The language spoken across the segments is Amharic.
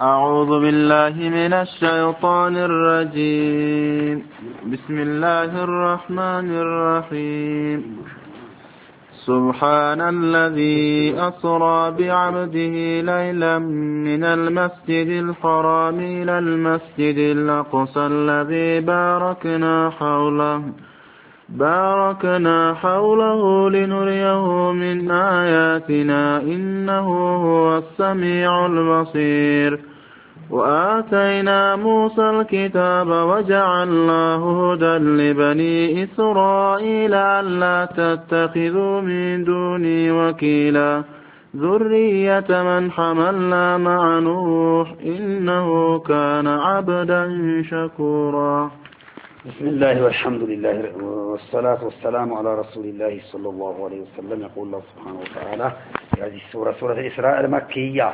أعوذ بالله من الشيطان الرجيم. بسم الله الرحمن الرحيم. سبحان الذي أسرى بعبده ليلا من المسجد الحرام إلى المسجد الأقصى الذي باركنا حوله لنريه من آياتنا إنه هو السميع البصير. وآتينا موسى الكتاب وجعلناه هدى لبني إسرائيل ألا تتخذوا من دوني وكيلا ذرية من حملنا مع نوح إنه كان عبدا شكورا. بسم الله والحمد لله والصلاة والسلام على رسول الله صلى الله عليه وسلم. يقول الله سبحانه وتعالى في هذه السورة سورة الإسراء المكية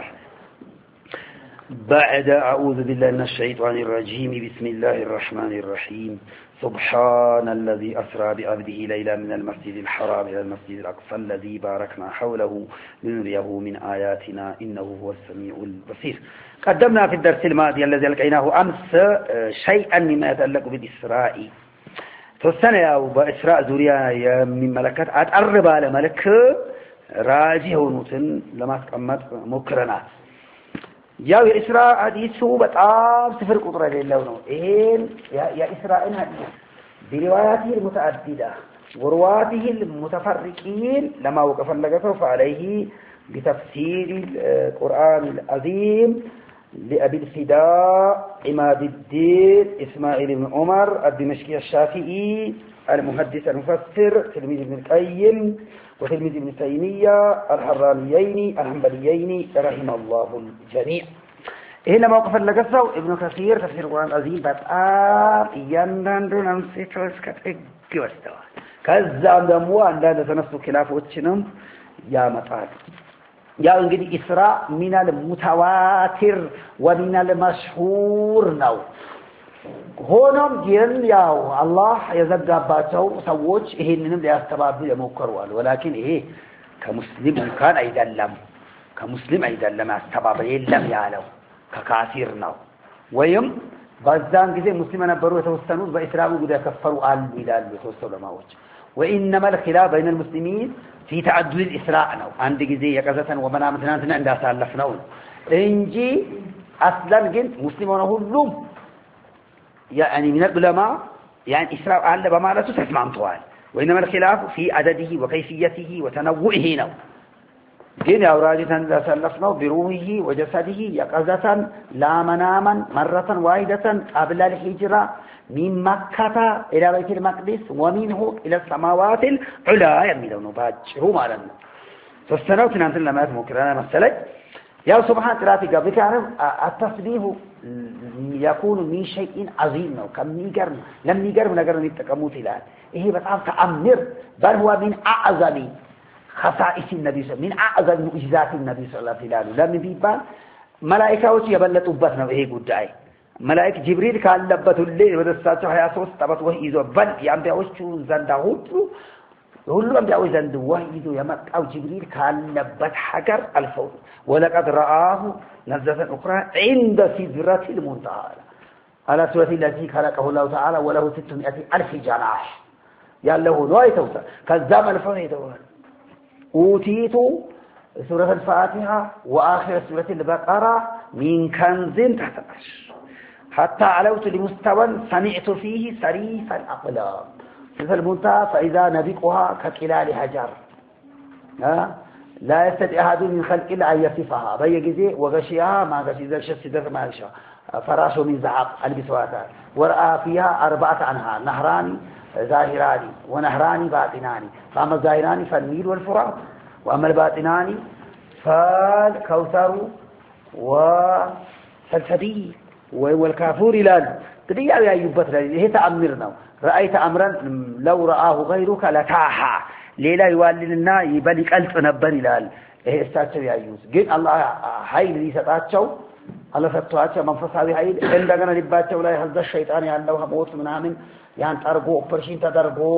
بعد أعوذ بالله من الشيطان الرجيم. بسم الله الرحمن الرحيم. سبحان الذي أسرى بعبده ليلا من المسجد الحرام إلى المسجد الأقصى الذي باركنا حوله لنريه من آياتنا إنه هو السميع البصير. قدمنا في الدرس الماضي الذي لقيناه أمس شيئا مما يتعلق بالإسراء. توسنا يا بإسراء زوريا من ملكات أتقرب على ملك راجي هونوتن لما تقمت مكرنات. يا إسراء حديثه بتعب سفر قطرة لله. إيه يا إسراء حديث برواياته المتعددة ورواته المتفرقين لما وقف لقته فعليه بتفسير القرآن العظيم لأبي الفداء عماد الدين إسماعيل بن عمر الدمشقي الشافعي المحدث المفسر تلميذ ابن القيم وتلميذ ابن تيمية الحرانيين الحنبليين رحم الله الجميع. هنا موقف اللقصة ابن كثير تفسير القرآن العظيم بتعب يندن نمسيتوس كتجوستوا كذا دموا عندنا تنسوا خلاف وتشنم يا مطال يا انجدي إسراء من المتواتر ومن المشهور نو ሆኖም ግን ያው አላህ የዘጋባቸው ሰዎች ይሄንንም ሊያስተባብሉ የሞከሩዋል። ወላኪን ይሄ ከሙስሊም እንኳን አይደለም አስተባባሪ የለም ያለው ከካፊር ነው። ወይም በዛን ጊዜ ሙስሊም ነበሩ የተወሰኑ በእስላሙ ጉዳይ ከፈሩ አሉ ይላሉ የተወሰኑ ለማዎች። وانما الخلاف بين المسلمين في تعدد الاسراء ነው። አንድ ጊዜ የቀዘተን ወመናም ትናንትና እንዳሳለፍነው እንጂ አስላን ግን ሙስሊም ሆነ ሁሉም يعني من العلماء يعني إسراء على بمالته تسمعهم طوال. وإنما الخلاف في عدده وكيفيته وتنوعه نو. جين أوراجة سلفنا بروحه وجسده يقظة لا مناما مرة واحدة قبل الهجرة من مكة إلى بيت المقدس ومنه إلى السماوات العلى يميلون باجروا مالنا. فالسنوات نانتن لما مكرنا مسألة يا سبحان ثلاثة قبل كانوا التصديق يكون من شيء عظيم أو كم نيجر لم نجر نتكلموا فيها. إيه بتعرف تأمر بل هو من أعظم خصائص النبي من أعظم معجزات النبي صلى الله عليه وسلم. لم يبقى ملائكة وش يبلت أبتنا وإيه قدعي ملائكة جبريل كان لبته الليل ودستاته حياة صوت تبت وهي إذا بل يعمل وش زندهوت ሁሉም ቢያው ዘንድ ወህይዱ የመጣው ጅብሪል ካለበት ሀገር አልፈው ወለቀድ ረአሁ ነዘተ ኡኽራ عند سدرة المنتهى على سورة التي خلقه الله تعالى وله 600,000 جناح ያለው ነው አይተውታ ከዛም አልፈው ሄደዋል። ኡቲቱ سورة الفاتحة وآخر سورة البقرة من كنز تحت العرش حتى علوت لمستوى سمعت فيه صريف الأقلام في المنتهى فإذا نبقها ككلال حجر لا يستطيع أحد من خلق إلا أن يصفها بيجزي وغشيها ما غشي ذا الشدة ما يشاء فراش من زعق البسواتها ورأى فيها 4 أنهار نهران ظاهران ونهران باطنان فأما الظاهران فالنيل والفرات وأما الباطنان فالكوثر وسلسبيل والكافور إلى قد يأيوبت هي تأمرنا رأيت أمرا لو رآه غيرك لتاحا ليلا يواللنا يبالي قلت نبن إلال إيه استاتشو يأيوز قل الله حيل لي ستاتشو الله ستاتشو منفصاوي حيل عندنا لباتشو لا يهز الشيطان يعنوها موت من عامل يعني ترقو برشين تدرقو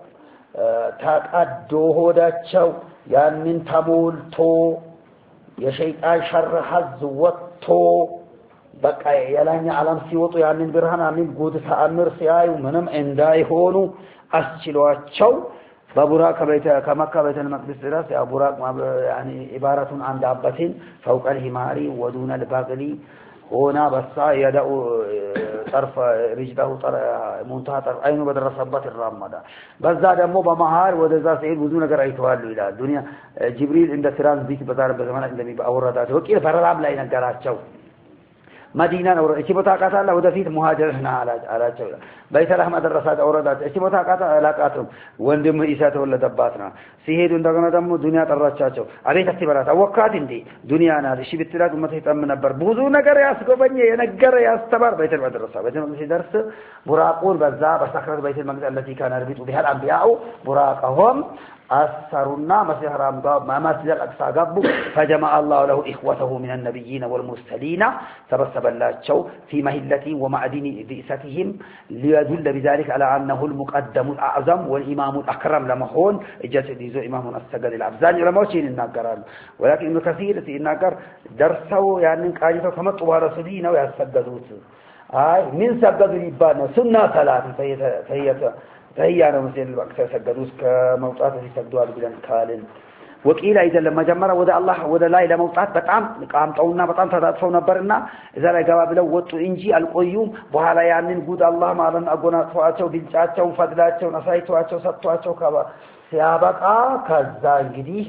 تقدو هوداتشو يعني من تبولتو يا شيطان شر حز وطو بقى يلاني علم سيوطو يعني برهان عمين قود تأمر سيايو منم انداي هونو أسجلواتشو ببراك بيت كمكة بيت المقدس راس يا براك يعني عبارة عن دابتين فوق الهماري ودون الباقلي هنا بس يدعو طرف رجله منتهى طرف عينه بدرسبت الرمادة بس ذا دمو بمهار وذا سيد بدون غير ايتوالو الى الدنيا جبريل عند سران بيت بزار بزمان عندما باورداته وكيل فرام لا ينغراچو مدينة أورد إيش بتاعك الله ودفيت مهاجر هنا على جوله بيت الله درسات أوردات إيش بتاعك علاقاتهم وندم إيسات ولا دباتنا سيهد وندقنا دم دنيا ترچاچو أبي تكتبرات أوقات إندي دنيا أنا إيش بتلاقي ما تهتم بر بوزو نجار ياسكو بني نجار ياستبار بيت المدرسة بيت المدرسة درس براقون بزا بسخرة بيت المقدس التي كان يربط بها الأنبياء براقهم أسرنا مسيح رام قاب ما مسجد الأقصى قابو فجمع الله له إخوته من النبيين والمرسلين تبسب الله شو في مهلة ومعدن بئستهم ليدل بذلك على أنه المقدم الأعظم والإمام الأكرم لمحون جسد يزو إمام السجد الأبزاني لما وشين الناقران ولكن ابن كثير الناقر درسه يعني قاعدة كما طوال رسولين ويسجدوت من سجد ربنا سنة ثلاثة فهي أنا مثل الوقت سجدوس كموطات يسجدوا بلان كالن وقيل إذا لما جمر ودا الله ودا لا إلى موطات بطعم قامطونا بطعم تدافعوا نبرنا إذا لا جواب له وطو إنجي القيوم بحالا يعني نقول الله ما لن أقونا تواتشو بنتاتشو فضلاتشو نصايتواتشو سطواتشو كبا سيابقا كذا جديه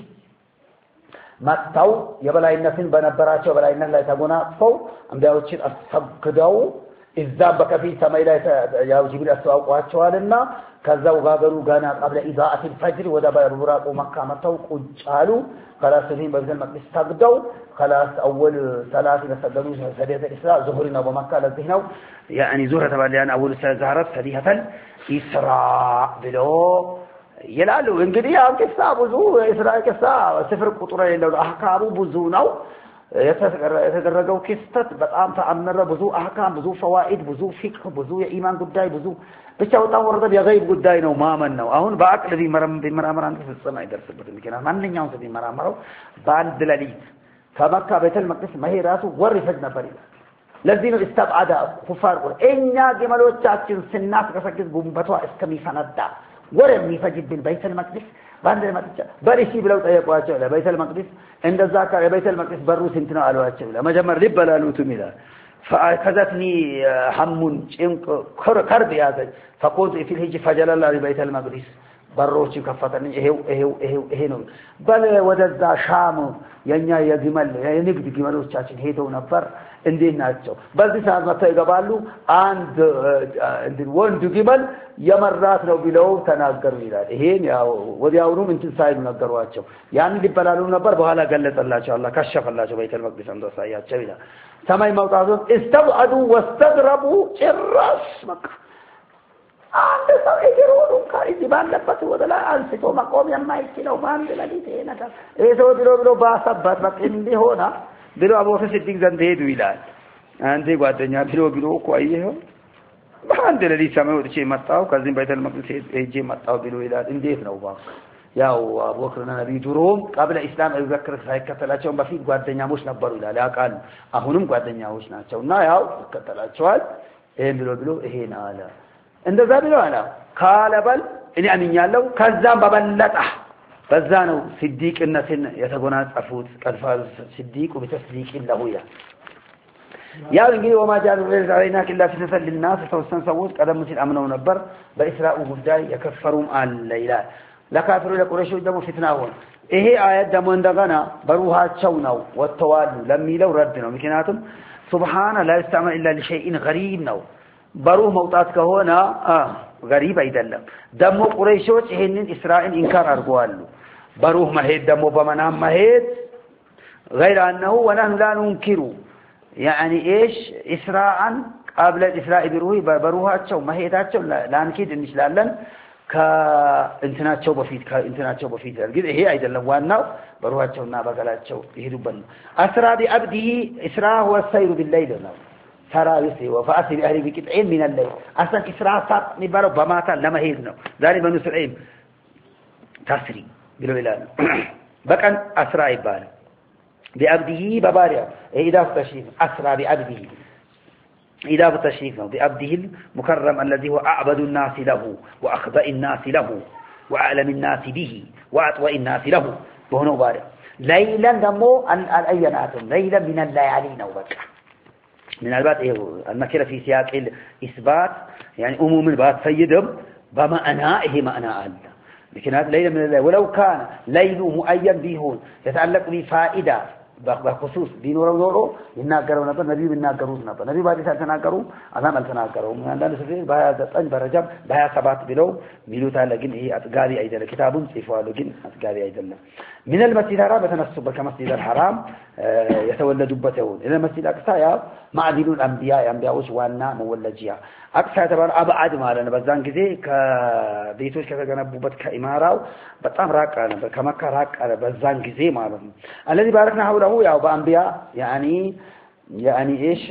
متاو يبلا النفين بنبراتشو بلا النفين لا يتقونا فو أمداوتشين أسحبكدو إذا بك في سماء لا يا جبريل أسواق واتشوالنا كذا وغادروا جانا قبل إضاءة الفجر ودبا براق مكة متوا قجالوا خلاص الحين بيت المقدس تقدوا خلاص أول ثلاثة سجدوا سدية الإسراء ظهرنا بمكة لذهنوا يعني زهرة تباليان أول زهرة سدية الإسراء بلو يلالو إنجدي أم كسا بزو إسراء كسا سفر قطرة لو أحكامه بزوناو يتدرجوا كستت بقام تأمر بزو أحكام بزو فوائد بزو فقه بزو إيمان قداي بزو بيشاو تاورد بيغيب قداي نو ما من نو أهون باك الذي بمرامر أنت في السماء درس بدمكنا من نياون سبي مرامرو بان دلاليت فمكة بيت المقدس ما هي راسه ورفجنا فريد الذين استبعد كفار إنيا جمالو تشاتشن سنات كسكت بومبتوا اسكمي فندا ورمي فجد بالبيت المقدس باند المقدس بريشي بلو طيقواچو لبيت المقدس عند الزكاه بيت المقدس برو سنتنا علواچو لمجمر لبلالوت ميلا فكذتني هم ጭንቅ كرب ያዘኝ فقلت في الهج فجل الله بيت المقدس በሮች ከፈተኝ ይሄው ነው በለ ወደዛ ሻም የኛ የግመል የንግድ ግመሎቻችን ሄደው ነበር እንዴት ናቸው በዚህ ሰዓት መጥተው ይገባሉ አንድ ወንድ ግመል የመራት ነው ብለው ተናገሩ ይላል ይሄን ያው ወዲያውኑ እንትን ሳይሉ ነገሯቸው ያን ሊበላሉ ነበር በኋላ ገለጸላቸው አላህ ከሸፈላቸው በይተል መቅደስ እንደሳያቸው ይላል ሰማይ መውጣቱን استبعدوا واستغربوا ጭራሽ መካ አንድ ሰው እግሩን ከዚህ ባለበት ወደ ላይ አንስቶ መቆም የማይችለው ባንድ ለሊት ይሄ ነገር እሰው ብሎ ባሰባት በቃ እንዲሆና ብሎ አቡበክር ሲዲቅ ዘንድ ሄዱ ይላል አንዴ ጓደኛ ብሎ እኮ አየኸው ባንድ ለሊት ሰማይ ወጥቼ መጣው ከዚህ በይተል መቅደስ ሄጄ መጣው ብሎ ይላል እንዴት ነው ባክ ያው አቡበክርና ነብዩ ድሮም ቀብለ እስላም አቡበክር ሳይከተላቸው በፊት ጓደኛሞች ነበሩ ይላል ያቃል አሁንም ጓደኛሞች ናቸውና ያው ከተላቸዋል ይሄን ብሎ ይሄን አለ እንደዛ ብሎ አላ ካለበል እኔ አምኛለሁ ከዛም በበለጠ በዛ ነው ሲዲቅነትን የተጎናጸፉት ቀልፋዝ ሲዲቁ በተስዲቅ ለሁያ ያው እንግዲህ ወማጃሉ ለዛይና ከላ ፍተልና ተወሰን ሰዎች ቀደም ሲል አምነው ነበር በእስራኡ ጉዳይ የከፈሩም አለ ይላል ለካፍሩ ለቁረይሾች ደግሞ ፍትና ሆነ ይሄ አያት ደግሞ እንደገና በሩሃቸው ነው ወጥተዋል ለሚለው ረድ ነው ምክንያቱም ሱብሃነ ላ ይስተዕመል ኢላ ለሸይኢን ገሪብ ነው በሩህ መውጣት ከሆነ ገሪብ አይደለም ደግሞ ቁረይሾች ይሄንን እስራኤል ኢንካር አድርገዋል በሩህ መሄድ ደግሞ በመናም መሄድ غير انه ونحن لا ننكر يعني ايش اسراء قبل الاسراء بروحቸው መሄዳቸው ላንኪድ እንችላለን ከእንትናቸው በፊት ግን ይሄ አይደለም ዋናው በሩሃቸውና በገላቸው ይሄዱበት አስራ ቢአብዲሂ እስራ هو السير بالليل ነው سراويسي وفاسي بأهلي بقطعين من الليل أصلا إسراء صار نبالو بماتا لما هيدنا ذلك بنو سعيم تسري بلو إلال بكان أسراء يبال بأبده بباريا إذا فتشيف أسراء بأبده إضافة تشريف بأبده المكرم الذي هو أعبد الناس له وأخبأ الناس له وأعلم الناس به وأطوأ الناس له بهنا بارك ليلا دمو الأينات ليلا من الليالي نوبك من البات النكرة في سياق الإثبات يعني أموم البات سيدهم بمعنى معنى الله لكن هذا ليلا من الليل ولو كان ليل مؤين بهون يتعلق بفائدة بخصوص بينورو نورو يناغرو نبر نبي بيناغرو نبر نبي بعد سالتناغرو አዛም አልተናገሩም አንዳንድ ሰው በ29 በረጃም በ27 ብለው ሚሉታል ግን ይሄ አጥጋቢ አይደለም ኪታቡን ጽፏል ግን አጥጋቢ አይደለም من المسجد الحرام በተነሱበት ከመስጂድ الحرام የተወለዱበት ይሁን الى المسجد الاقصى ያ ማዕዲሉ الانبياء የአንቢያዎች ዋና መወለጂያ አቅሳ የተባለ አብዓድ ማለት ነው በዛን ጊዜ ከቤቶች ከተገነቡበት ከኢማራው በጣም ራቅ ነበር ከመካ ራቅ በዛን ጊዜ ማለት ነው الذي باركنا حوله ያው በአንቢያ يعني ايش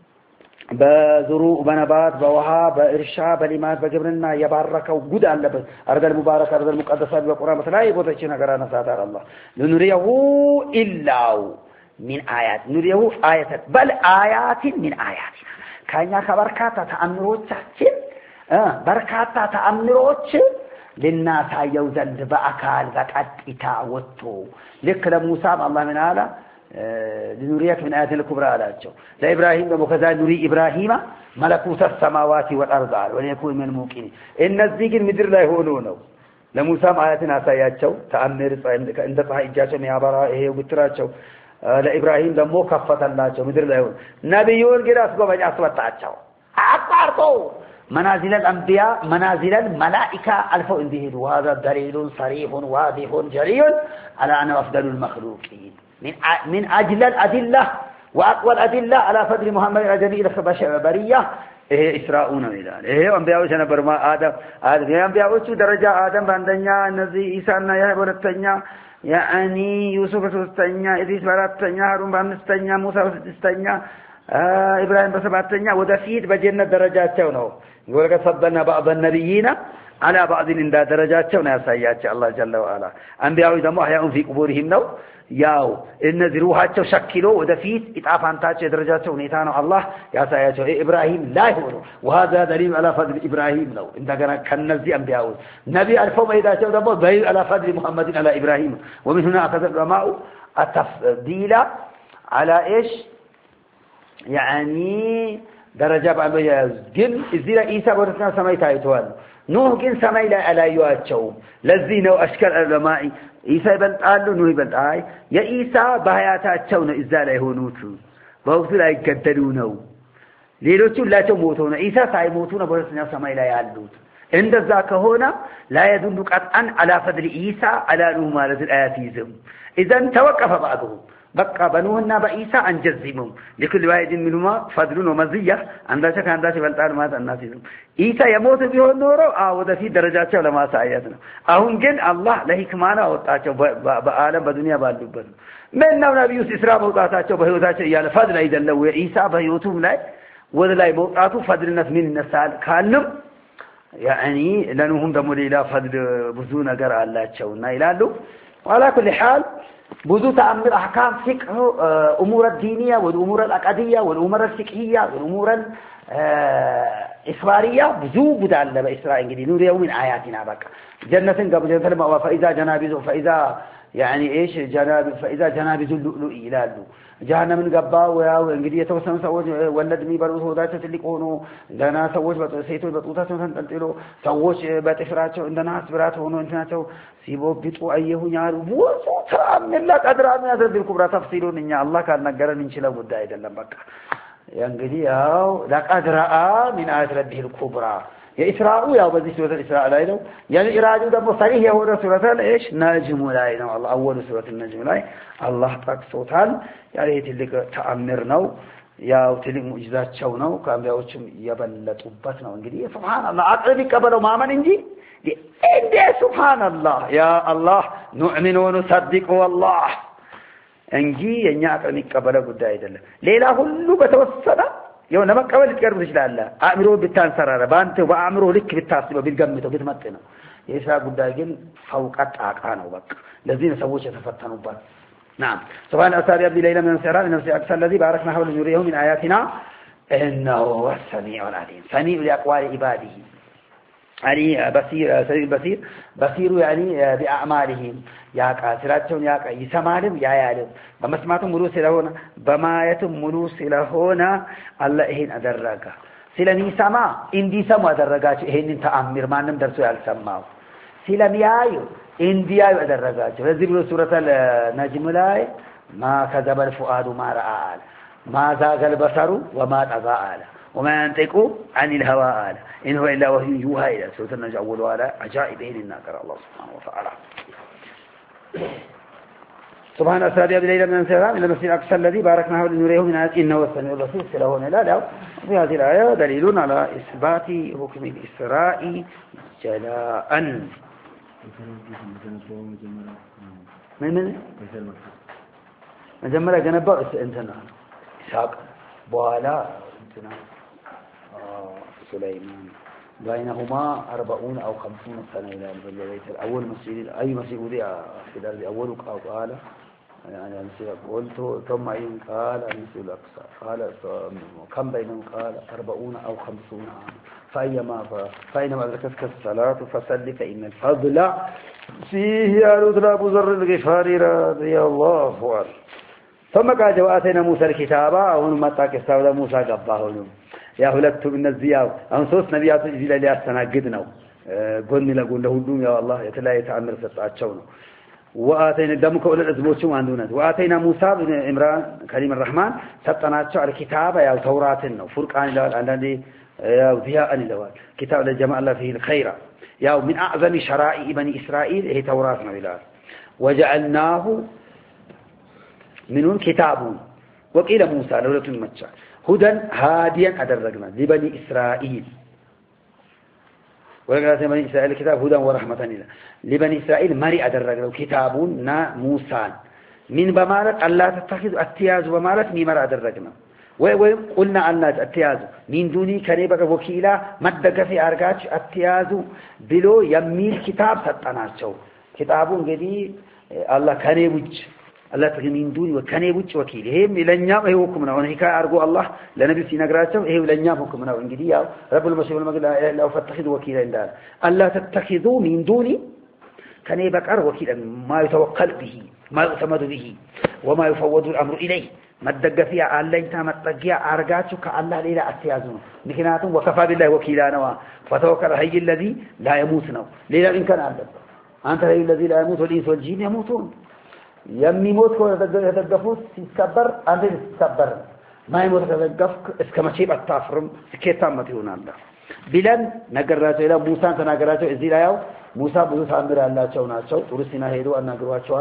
بزروع بنبات بوها بإرشاء بلمات بجبرنا يباركوا جود على أرض المباركة أرض المقدسة بالقرآن مثلا يبغى تشينا قرانا ساتر الله لنريه إلا من آيات نريه آيات بل آيات من آياتنا كأنها كبركات تأمروت تحكي بركات تأمروت للناس يوزن بأكال ذات إتاوتو لك لموسى الله من هذا لنريك من آيات الكبرى على الجو لإبراهيم وكذا نري إبراهيم ملكوت السماوات والأرض وليكون من الموقنين إن الزيق المدر لا يهونونه لموسى آياتنا سياتشو تأمر عند صحيح إجاشة ميابرا إيه وبتراتشو لإبراهيم لمو كفة الله مدر لا يهون نبيون قراس قوة أصوات تاتشو أكبرتو منازل الأنبياء منازل الملائكة ألفوا انده وهذا دليل صريح واضح جلي على أنه أفضل المخلوقين من أجل الأدلة وأقوى الأدلة على فضل محمد الجميل البرية إسراؤون ميلان أنبياء وشنا برما آدم أنبياء وشو درجة آدم بندنيا نزي إيسان يا برتنيا يعني يوسف سستنيا إدريس برتنيا هارون بامستنيا موسى سستنيا إبراهيم بسبتنيا ودفيد بجنة درجات تونو يقول لك فضلنا بعض النبيين على بعض من درجات تونو يا سيدي الله جل وعلا أنبياء إذا ما أحياهم في قبورهم نو ያው እነዚህ ሩሃቸው ሸክሎ ወደፊት ኢጣፋንታቸው ደረጃቸው ሁኔታው አላህ ያሳያቸው ኢብራሂም ላይ ሆኖ وهذا دليل على فضل ابراهيم ነው እንደገና ከነዚህ አንቢያው ነብይ አልፈው መሄዳቸው ደግሞ በይ على فضل محمد على ابراهيم ومن هنا اخذ العلماء التفضيل على ايش يعني درجه በአንቢያ ግን እዚህ ላይ ኢሳ ወደና ሰማይ ታይቷል ኖህ ግን ሰማይ ላይ አላዩአቸው ለዚህ ነው አሽከር ዑለማኢ ኢሳ ይበልጣሉ ኖህ ይበልጣይ የኢሳ በሐያታቸው ነው እዛ ላይ ሆኑት በወቅቱ ላይ ገደሉ ነው ሌሎቹ ሁላቸው ሞተው ነው ኢሳ ሳይሞቱ ነው በሁለተኛው ሰማይ ላይ ያሉት እንደዛ ከሆነ لا يدل قطعا على فضل عيسى على نوح ማለት الآيات ይዘም اذا توقف بعضهم بقى بنوهنا بإيسى أنجزمهم لكل واحد منهما فضل ومزية عندك عندك بلطان ما الناس إيسى يموت به النور وده في درجات علماء سعياتنا أهم جن الله لهكمانا وطاعته بعالم بدنيا بالدبر من نبي يوسف إسراء موطاعته بهيوتاته ياله فضل أيضا لو إيسى بهيوتهم لا وذا لا موطاعته فضل الناس من الناس كانوا يعني لأنهم دموا إلى فضل بزونا قرأ الله تشونا إلى وعلى كل حال بذو تأمل أحكام فقه أمور الدينية والأمور الأقدية والأمور الفقهية والأمور الإخبارية بذو بدال بإسرائيل قدي نور يوم من آياتنا بك جنة قبل جنة فإذا جنابذ فإذا يعني إيش جنابذ فإذا جنابذ اللؤلؤ إلى اللؤلؤ جهنم قبا وانجدي يتوسم سوج ولد ميبروه وداته تلقونه لنا سوج سيتو بطوطاتهم تنطلطلو سوج بتفراچو عندنا اسبرات ሆኖ እንትናቸው ሲቦብጡ አየሁኝ አሉ ወሶ ተአምላ ቀድራም ያዘብል ኩብራ ተፍሲሉን እኛ አላህ ካልነገረን እንችለው ጉዳይ አይደለም በቃ እንግዲህ ያው ለቀድራአ من آيات ربه الكبرى የኢስራኡ ያው በዚህ ሱረተ ኢስራ ላይ ነው የኢራጁ ደግሞ ሰሪህ የሆነ ሱረተ ايش ነጅሙ ላይ ነው አላህ አወሉ ሱረተ ነጅም ላይ አላህ ጠቅሶታል ያለ ትልቅ ተአምር ነው ያው ትልቅ ሙዕጂዛቸው ነው ከአንቢያዎችም የበለጡበት ነው እንግዲህ ሱብሃንአላህ አቅርብ ይቀበለው ማመን እንጂ እንደ ሱብሃንአላህ ያ አላህ ኑእሚኑ ወንሰድቁ والله እንጂ የኛ አቅርብ ይቀበለው ጉዳይ አይደለም ሌላ ሁሉ በተወሰነ يو نما قبل تقرب تشلاله አእምሮ ብታንሰራራ ባንተ በአእምሮ ልክ ብታስበው ቢልገምተው ብትመጥነው የኢስራ ጉዳይ ግን ፈውቀት አቃ ነው በቃ ለዚህ ነው ሰዎች የተፈተኑበት نعم سبحان الله عبد ليلى من سرى نفس اكثر الذي باركنا حول نوريه من اياتنا إنه هو السميع العليم سميع لأقوال عباده يعني بصير سميع البصير بصير يعني بأعمالهم يا كاسراتهم يا يسمعهم يا يعلم بمسمعهم ملوس لهونا بمايتهم ملوس لهونا الله إهين أدرجا سلني سما إندي سما أدرجا إهين تأمير ما نم درسوا على السماء سلني آيو إندي آيو أدرجا فذكر سورة النجم لاي ما كذب الفؤاد ما رأى ما زاغ البصر وما طغى وما ينطق عن الهوى إن هو إلا وحي يوحى إلى سورة النجم أولها على عجائب الناقر الله سبحانه وتعالى سبحان أسرى بليلة من السلام إلى المسجد الأقصى الذي باركناه لنريه من آيات إنه السميع البصير سلهون لا في هذه الآية دليل على إثبات حكم الإسراء جلاء من مجمرة جنبه انتنا إسحاق بوالا انتنا سليمان بينهما 40 أو 50 سنة إلى البيت الأول مسجد أي مسجد وضع في الأرض أول قال يعني المسجد قلت ثم أين قال المسجد الأقصى قال كم بينهم قال 40 أو 50 عام فأينما أدركتك الصلاة فصل فإن الفضل فيه يا رجل أبو ذر الغفاري رضي الله عنه ثم قال وآتينا موسى الكتاب أهون ما تاكسوا موسى قباه يا هلكتم من الزياو أنصوص نبيات إجيلا لأستناقدنا قلني لقول له الدوم يا الله يتلا يتعمر ستعشونه وآتينا دمك أولى الأزبوتشم عندنا وآتينا موسى بن عمران كريم الرحمن ستناتشو على كتاب يا توراتنا وفرقان لوال عندنا يا ضياء لوال كتاب للجماعة الله فيه الخير يا من أعظم شرائع بني إسرائيل هي توراتنا بلال وجعلناه منهم كتاب وقيل موسى لولا تنمتشا هدى هاديا أدرجنا لبني إسرائيل ولكن بني إسرائيل كتاب هدى ورحمة لله لبني إسرائيل مري أدرجنا كتابنا موسى من بمالت الله تتخذ اتياز بمالت ميمر أدرجنا وقلنا الله اتياز من دوني كنيبك وكيلا مدك في أرقاش اتياز بلو يميل كتاب ستناشو كتابون قدي الله كنيبوش الله تجمين دوني وكنيبوش وكيل هم لنيام هي حكمنا ونحكي أرجو الله لنبي سينقرأته هي لنيام حكمنا وإنجدي رب المسيح والمجد لا فتخذوا وكيلا عندنا الله تتخذوا من دوني كنيبك وكيلا ما يتوكل به ما يعتمد به وما يفوض الأمر إليه ما تدق فيها الله أنت ما تدقيا أرجعك الله ليلا أتيازون لكناتهم وكفى بالله وكيلا نوا فتوكل هي الذي لا يموتنا ليلا إن كان عندك أنت هي الذي لا يموت والإنس والجين يموتون يمي موت كون تدقفوت تكبر أنت تكبر ما يموت تدقفك اسكما شيء التافرم سكيتا ما تيون الله بلان نقراته إلى موسى تنقراته إزيل ياو موسى بذو ثامر الله شو ناتشو ترسينا هيدو أن نقرواتشوا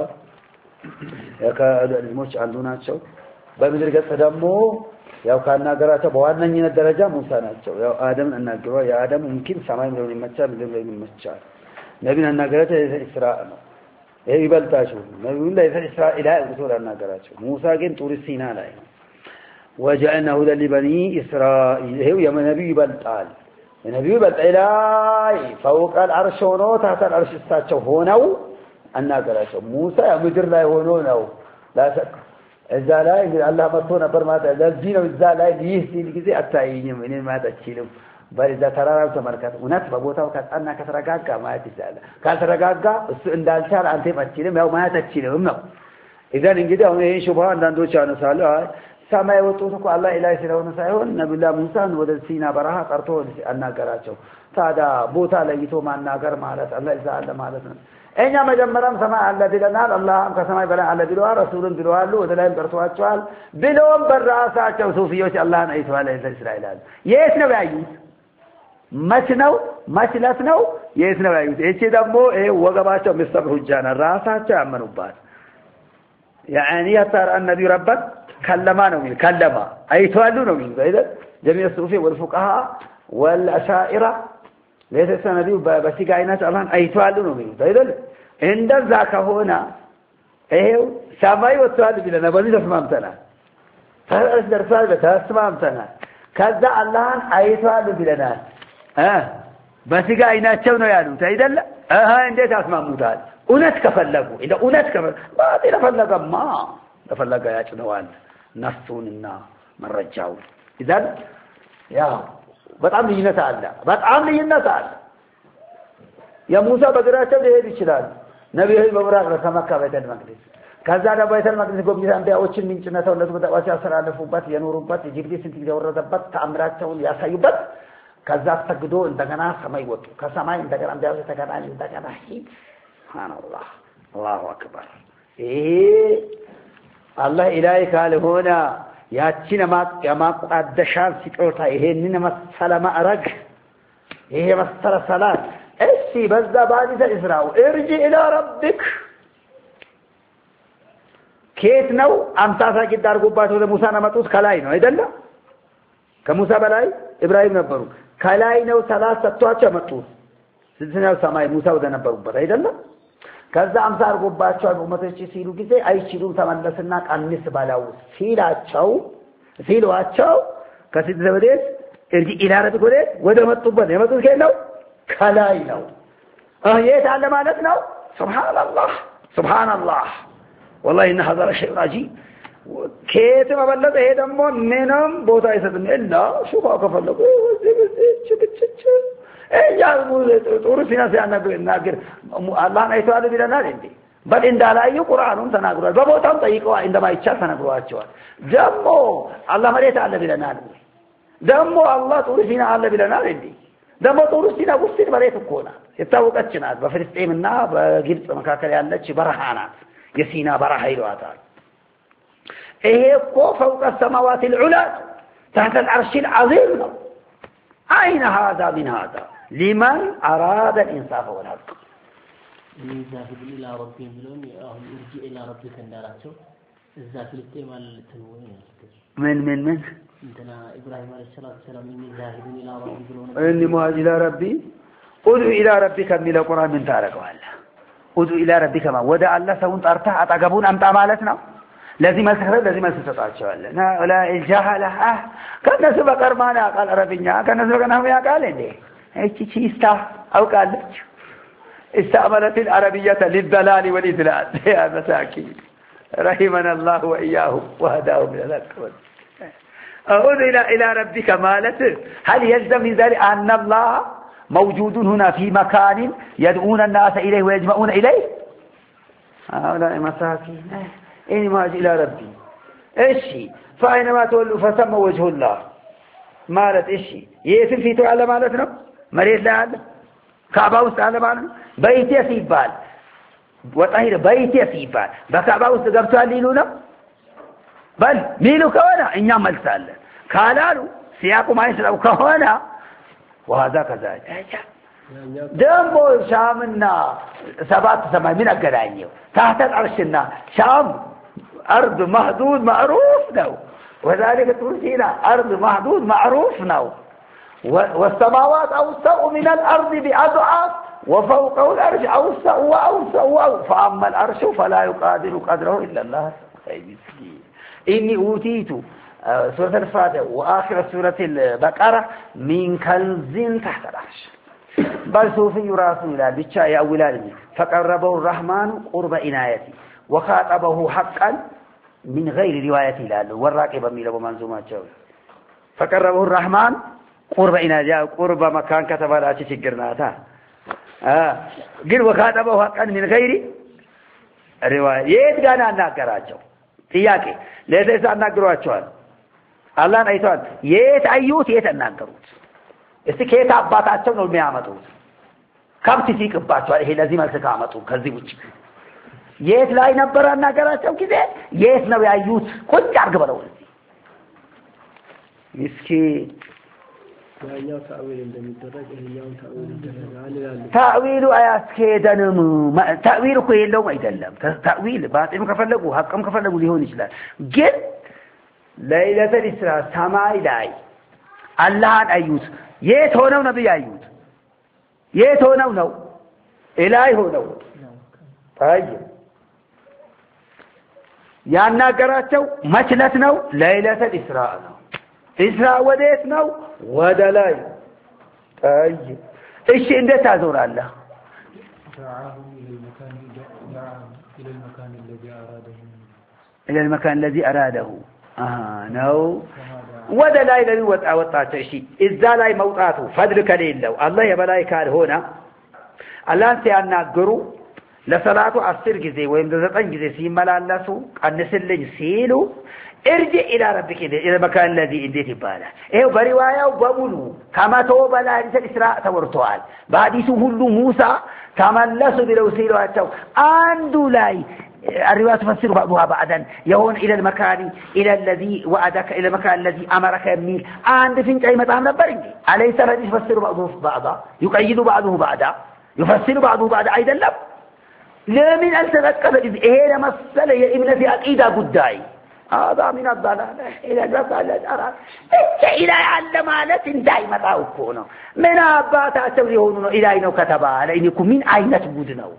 الموش عندنا شو بمدر قد تدمو ياو كان نقراته بوانا نين الدرجة موسى ناتشو ياو آدم أن نقروا يا آدم ممكن سماي ملون المتشار ملون المتشار نبينا نقراته إسراء إيه يبلتاشو نبي الله إسراء إلهي بطول أن نقراته موسى كن ترسينا لاي وجعلنا هدى لبني إسرائيل هو يا نبي يبلتال النبي بالعلاي فوق العرش ونو تحت العرش استاتشو هونو أن قالوا موسى مدر لا هونو لا شك إذا لا يقول الله مطونا برمات إذا الزينة إذا لا يهتي لكذي أتايني من ما تشيلهم بل إذا ترى تمركت ونات ببوتا وكات أنا كترجعك ما تسأل كترجعك إندال شار أنت ما تشيلهم أو ما تشيلهم نو إذا نجد هم شبهان دندو شانو سالوا سماء وتوسك الله إلهي سلون سايون نبي الله موسى ودل سينا براها قرطو أنا قراتشو تادا بوتا لقيتو ما أنا قر مالت الله إذا الله مالت إنما مجمرام سماء الله بلنا الله أم كسماء بلا الله بلوا رسول بلوا له ودلهم قرطواتشوال بلوم براساتشو صوفيوش الله نعيسو على إسرائيل يسنا بعيد مشنو مشلتنو يسنا بعيد إيش دمو إيه وجباتشو مستبح الجانا راساتشو عمنو بات يعني يتر النبي ربك كلما نومي كلما أي توالو نومي إذا جميع الصوفية والفقهاء والأشاعرة ليس السنة بس قاينات الله أي توالو نومي إذا عند ذاك هنا إيه سامي وتوالو بلا نبني تسمعتنا هذا الدرسال بتسمعتنا كذا الله أي توالو بلا بس قاينات شو نيالو إذا عند تسمع مدال أنت كفلقوا إذا أنت كفل ما تلفلق ما تفلق يا جنوان نصوننا من رجعوا إذن ያው በጣም ልዩነት አለ የሙሳ በግራቸው ሊሄድ ይችላል ነብዩ በመራቅ ከመካ ቤተል መቅደስ ከዛ ደግሞ ቤተል መቅደስ ጎብኝታ አንቢያዎችን ምንጭነታው ለቱ በተዋሲ ያሰራለፉበት የኖሩበት ጅብሪል ስንት ይወረደበት ተአምራቸውን ያሳዩበት ከዛ ተግዶ እንደገና ሰማይ ወጡ ከሰማይ እንደገና አንቢያው ተገናኝ እንደገና ሂድ ሱብሃንአላህ አላሁ አክበር አላህ ኢላሂ ካልሆነ ያቺን የማቋደሻን ሲጦታ ይሄንን መሰለ ማዕረግ ይሄ መሰለ ሰላት እሺ በዛ ባዲተ እስራው እርጂ ኢላ ረብክ ከየት ነው አምሳ ሳቂት አድርጎባቸው ለሙሳ መጡት ከላይ ነው አይደለ ከሙሳ በላይ ኢብራሂም ነበሩ ከላይ ነው ሰላት ሰጥቷቸው መጡት ስለዚህ ሰማይ ሙሳ ወደ ነበሩበት አይደለ ከዛ አምሳ አድርጎባቸው ኡመቶች ሲሉ ጊዜ አይችሉም ተመለስና ቀንስ ባላው ሲሏቸው ከሲድ ዘበዴት እርጂ ኢላ ረብክ ወደ መጡበት የመጡት ከየት ከላይ ነው የት አለ ማለት ነው ሱብሃንአላህ والله ان هذا شيء عجيب كيف ما بلغ ይሄ ደግሞ ምንም ቦታ አይሰጥም እላ ሹፋ ከፈለጉ ያው ጦር ሲናስ ያናገር አላህን አይተዋል ይላል እንዴ በል እንዳላዩ ቁርአኑን ተናግሯል በቦታው ጠይቀው እንደማይቻል ተናግሯቸዋል ደግሞ አላህ መሬት አለ ይላል ደግሞ አላህ ጦር ሲና አለ ይላል እንዴ ደግሞ ጦር ሲና ውስጥ መሬት እኮ ናት የታወቀች ናት በፍልስጤምና በግብጽ መካከል ያለች በረሃ ናት የሲና በረሃ ይሏታል ይሄ እኮ فوق السماوات العلى تحت العرش العظيم ነው اين هذا من هذا لمن اراد الانصاف والحق ذاهب الى ربي يقولون አሁን እርጂ ኢላ ረብክ እንዳላቸው እዛ ፍልስጤም ማለት ነው ምን እንትና ኢብራሂም አለይሂ ሰላም ذاهب الى ربي ብሎን እንኒ ሙአዝ ኢላ ረቢ ادعو الى ربك የሚለው ቁርአን ምን ታረጋዋለህ ادعو الى ربك ما ወደ አላህ ሰውን ጠርተህ አጠገቡን አምጣ ማለት ነው ለዚህ መልስ ተጣጣቸዋለህ لا الجهله ከነሱ በቀር ማን ያውቃል አረብኛ ከነሱ በቀር ማን ያውቃል እንዴ እቺ እስታ አውቃለች استعملت العربيه للدلال والادلال يا مساكين رحمنا الله واياه وهداه الى الحق أعود إلى ربك مالت هل يلزم من ذلك أن الله موجود هنا في مكان يدعون الناس إليه ويجمعون إليه هؤلاء مساكين إني ما أجي إلى ربي إيشي فأينما تولوا فثم وجه الله مالت إيشي يسم في تعالى مالتنا مريد لعالم كعبة وستعالى مالتنا بيتي سيبال وطهير بيتي سيبال بكعبة وستقبتوا الليلونا بل ميلو كوانا إنيام ملسال كالالو سياقو ما يسلو كوانا وهذا كذلك دمو شامنا سبات سماء من القرانيو تحت العرشنا شام أرض محدود معروف نو وذلك ترسينا أرض محدود معروف نو والسماوات أوسع من الأرض بأضعاف وفوقه الأرش أوسع فأما الأرش فلا يقادر قدره إلا الله إني أوتيت سورة الفاتحة وآخر سورة البقرة من كنز تحت العرش بل صوفي راسه إلى بيتشا يا أولادي فقربه الرحمن قرب عنايتي وخاطبه حقا من غير رواية لاله والراكب ميله ومنظومات جوي فقربه الرحمن قرب عنايتي قرب مكان كتب لا تشجرناتا قل وخاطبه حقا من غير رواية يتقانا ناقراجو ጥያቄ ለዚህ አናግሯቸዋል አላህን አይቷል የት አዩት የት አናገሩት እስቲ ከየት አባታቸው ነው የሚያመጡት ከብት ሲቅባቸዋል ይሄ ለዚህ መልስ ካመጡ ከዚህ ውጭ የት ላይ ነበር አናገራቸው ጊዜ የት ነው ያዩት ቁጭ አርግ በለው ምስኪን ያኛው ታዊል እንደሚደረግ ይሄኛው ታዊል ይደረጋል ታዊሉ አያስኬደንም ታዊል እኮ የለውም አይደለም ታዊል ባጥም ከፈለጉ ሐቅም ከፈለጉ ሊሆን ይችላል ግን ለይለተል ኢስራ ሰማይ ላይ አላህን አዩት የት ሆነው ነብይ አዩት የት ሆነው ነው ኢላይ ሆነው ታየ ያናገራቸው መችለት ነው ለይለተል ኢስራ ነው ኢስራ ወዴት ነው ወደ ላይ طيب እሺ እንዴት ታዞራለህ إلى المكان الذي أراده ነው وده لا يلي وطاته شيء إذا لا موطاته فضل كليله الله يبلاي كار هنا الله أنت يناغرو لصلاة 10 ጊዜ ወይም 9 ጊዜ ሲመላለሱ ቀንስልኝ ሲሉ ارجع الى ربك الى مكان الذي እንዴት ይባላል ይሄው በሪዋያው በሙሉ ከመቶ በላይ ኢስራእ ተወርቷል በሐዲሱ ሁሉ ሙሳ ተመለሱ ብለው ሲሏቸው አንዱ ላይ الرواية تفسر بعضها بعضا يهون إلى المكان إلى الذي وعدك إلى المكان الذي أمرك يميل عند فين أي مطعم نبر أليس الذي يفسر بعضه بعضا يقيد بعضه بعضا يفسر بعضه بعضا أيضا لمن أن تذكر إيه لمسألة يا ابن في عقيدة قداي هذا من الضلال إلى الرسالة أرى إلى علمانة دائما أكونه من أبات أتوريهون إلى أين كتبها لأنكم من أين تبودنه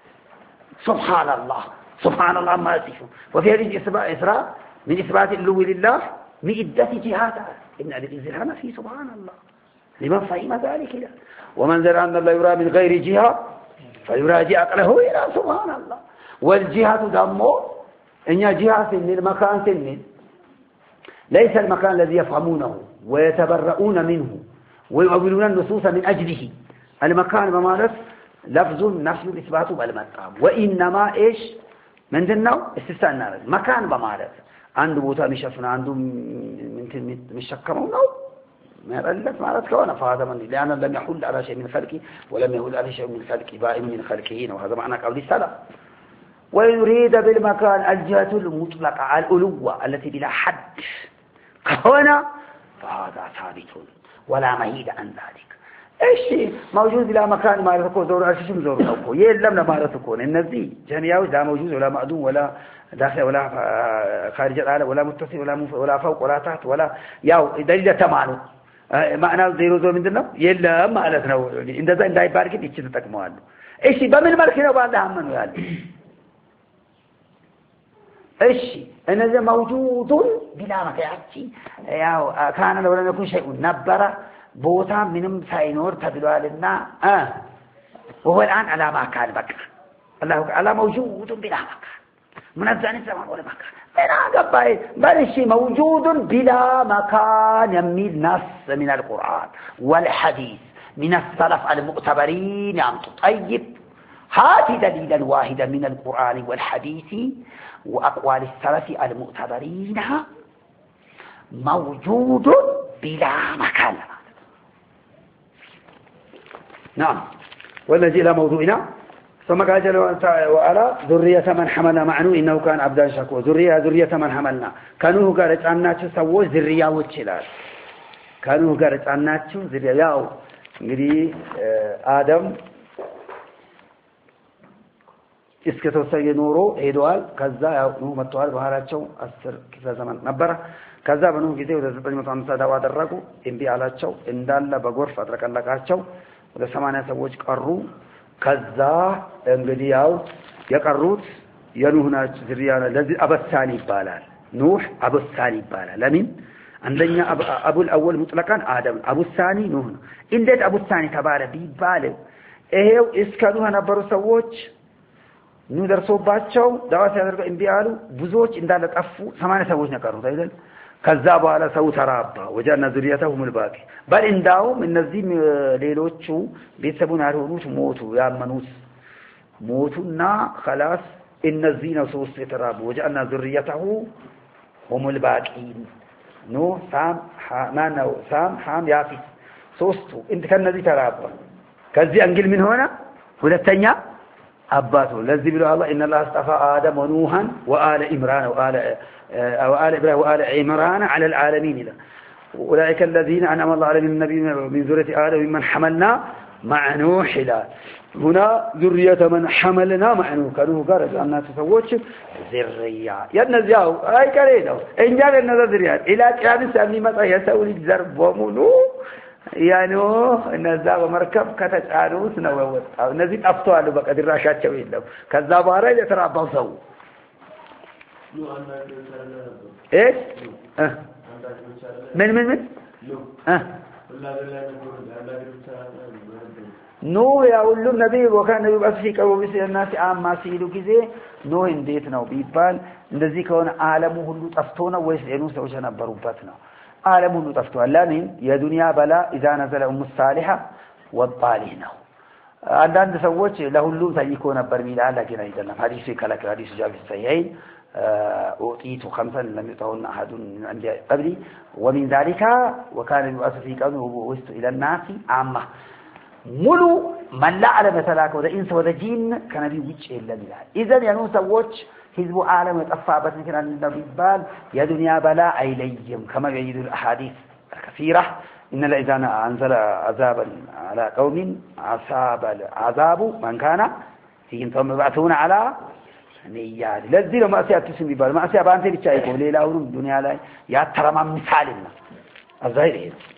سبحان الله سبحان الله ما يصفون وفي هذه إسراء من إثبات اللو لله بإدة جهات ابن أبي الزرهان في سبحان الله لمن فهم ذلك لا ومن ذر أن الله يرى من غير جهة فيراجع أقله إلى سبحان الله والجهة دمه إن جهة سنين مكان سنين ليس المكان الذي يفهمونه ويتبرؤون منه ويؤولون النصوص من أجله المكان بمعنى لفظ نفي الإثبات بالمقام وإنما إيش من ذنو استثناء النار مكان بمعنى عنده بوتا مشفنا عنده مشكمه نو ما يرلت معنى كونه فهذا من لأن لم يحل على شيء من خلقه ولم يحل على شيء من خلقه بائن من خلقه وهذا معنى قول السلام ويريد بالمكان الجهة المطلقة الألوة التي بلا حد هنا فهذا ثابت ولا مهيد عن ذلك ايش موجود الى مكان ما يركو زور ارشم زور نكو يلم ما يركو النزي جميعه لا موجود ولا معدوم ولا داخل ولا خارج العالم ولا متصل ولا فوق ولا تحت ولا ياو دليل تمانو معناه زيرو زو ምንድነው የለም ማለት ነው እንደዛ እንዳይባርክ ይቺ ተጠቅመዋል እሺ በምን መልኩ ነው ባንዳ አመኑ ያለ እሺ እነዚህ موجودون بلا مكያቺ ያው ካነ ለወለ ነው شيء ነበረ ቦታ ምንም ሳይኖር ተብሏልና وهو الان على ما كان بقى الله تعالى موجود بلا مكان منزل الزمان ولا مكان انا قباي بلش موجود بلا مكان يميل نص من القرآن والحديث من السلف المعتبرين عم طيب هات دليلا واحدا من القرآن والحديث وأقوال السلف المعتبرين موجود بلا مكان نعم والذي لا موضوعنا ثم قال جل وعلا ذرية من حملنا معه إنه كان عبدا شكورا ذرية من حملنا كانوا قالت عناتشو سووا ذرية وتشلال كانوا قالت عناتشو ذرية ياو እንግዲህ አደም እስከተወሰነ ኖሮ ሄደዋል ከዛ ያው ነው መጥተዋል በኋላቸው 10 ክፍለ ዘመን ነበር ከዛ በኖህ ጊዜ ወደ 950 ዳዋ አደረጉ እንቢ አላቸው እንዳለ በጎርፍ አጥለቀለቃቸው ወደ 80 ሰዎች ቀሩ ከዛ እንግዲህ ያው የቀሩት የኑህ ናቸው ዝርያ ለዚህ አበሳኒ ይባላል ኑህ አበሳኒ ይባላል ለምን አንደኛ አቡል አወል ሙጥለቃን አደም አቡሳኒ ኑህ ነው እንዴት አቡሳኒ ተባለ ቢባል ይሄው እስከ ኑህ ነበሩ ሰዎች ኑህ ደርሶባቸው ዳዋ ሲያደርጉ እንቢ አሉ ብዙዎች እንዳለ ጠፉ 80 ሰዎች ነቀሩት አይደል ከዛ በኋላ ሰው ተራባ ወጃና ذريته الباقي بل እንዳውም እነዚህ ሌሎቹ ቤተሰቡን አልሆኑት ሞቱ ያመኑት ሞቱና خلاص እነዚህ ነው ሶስት የተራቡ ወጃና ذريته هم الباقين ኖህ ሳም ሃም ያፊት ሶስቱ ከነዚህ ተራባ ከዚህ አንግል ምን ሆነ ሁለተኛ አባቱ ለዚህ ብሎ አላህ ان الله اصطفى ادم ونوحا وآل عمران وآل ابراهيم وآل عمران على العالمين اولئك الذين انعم الله عليهم من النبيين من ذرية آدم ومن حملنا مع نوح هنا ذرية من حملنا مع نوح كانوا قال الناس سووش ذرية ينزياو اي كريدو انجاب النظر ذريات الى قيام سامي متى يسوي ذر بمنو ያኖ እነዛ በመርከብ ከተጫኑት ነው ወጣው እነዚህ ጠፍተዋል በቃ ድራሻቸው የለም ከዛ በኋላ የተራባው ሰው ምን ኖ ያ ሁሉም ነብይ ወካን ነብይ በፊት ቀውስ የናስ አማ ሲሉ ጊዜ ኖ እንዴት ነው ቢባል እንደዚህ ከሆነ ዓለሙ ሁሉ ጠፍቶ ነው ወይስ የኑ ሰዎች ነበሩበት ነው عالم طفتوا لمن يا دنيا بلا إذا نزل أم الصالحة والطالين عندنا سوتش لهلوم تيكو نبر ميلا لكن أيضا حديث كلك حديث جابر الصحيحين أوتيت خمسا لم يطعن أحد من أنبياء قبلي ومن ذلك وكان يؤسس في قومه وبعثت إلى الناس عامة ملو من لا علم تلاك وذا إنس وذا جين كان بيوجه إلا ميلا إذن ينو سوتش حزب عالم يتأفى بس كان النبي بال يا دنيا بلا أيليهم كما يجد الأحاديث كثيرة إن إذا أنزل عذابا على قوم عذاب من كان فيهم ثم يبعثون على نيات لذي لو ما سيأتي سن بيبال ما سيأبان تبي تشايفون ليلا ورم الدنيا لا يا ترى ما مثالنا الظاهر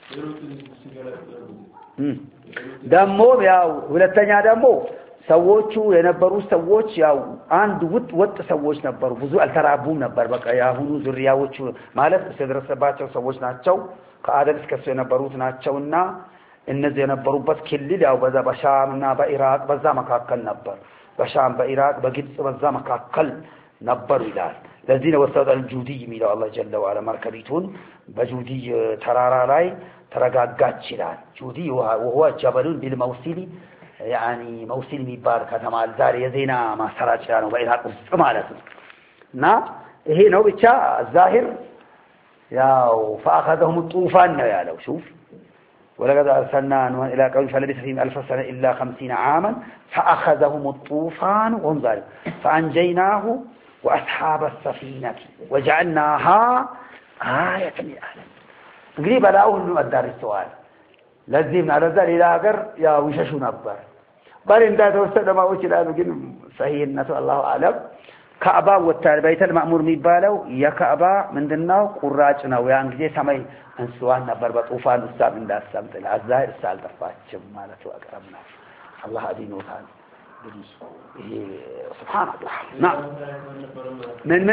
دمو ያው ሁለተኛ ደግሞ ሰዎቹ የነበሩ ሰዎች ያው አንድ ወጥ ሰዎች ነበሩ ብዙ አልተራቡም ነበር በቃ ያሁኑ ዙሪያዎቹ ማለት ስለደረሰባቸው ሰዎች ናቸው ከአደም እስከ የነበሩት ናቸውና እነዚህ የነበሩበት ክልል ያው በዛ በሻምና በኢራቅ በዛ መካከል ነበር በሻም በኢራቅ በግብጽ በዛ መካከል ነበሩ ይላል ለዚህ ነው ወሰደል ጁዲ ሚለው አላህ ጀለ ወዐላ መርከቢቱን በጁዲ ተራራ ላይ ተረጋጋች ይላል ጁዲ وهو جبل بالموصل يعني موصل የሚባል ከተማ ዛሬ የዜና ማሰራጫ ነው በኢራቅ ውስጥ ማለት ነው እና ይሄ ነው ብቻ ዛሂር ያው فاخذهم الطوفان ነው ያለው شوف ولقد أرسلنا نوحا إلى قومه فلبث فيهم 1000 سنة إلا 50 عاما فأخذهم الطوفان وهم ظالمون فأنجيناه وأصحاب السفينة وجعلناها آية للعالمين እንግዲህ በላው ሁሉ አዳርሰዋል ለዚህም አለዛ ሌላ ሀገር ያው ይሸሹ ነበር ባል እንዳተወሰደ ማዎች ይላሉ ግን ሰሂህነቱ አላሁ አለም ካዕባ ወጣል በይተል ማእሙር የሚባለው የካዕባ ምንድነው ቁራጭ ነው ያን ጊዜ ሰማይ እንስዋን ነበር በጡፋን ውስጥ እንዳሰምጥል አዛሂር ሳልጠፋችም ማለት ወቀረምና አላህ አዲኖታል ይሄ ሱብሃንአላህ ምን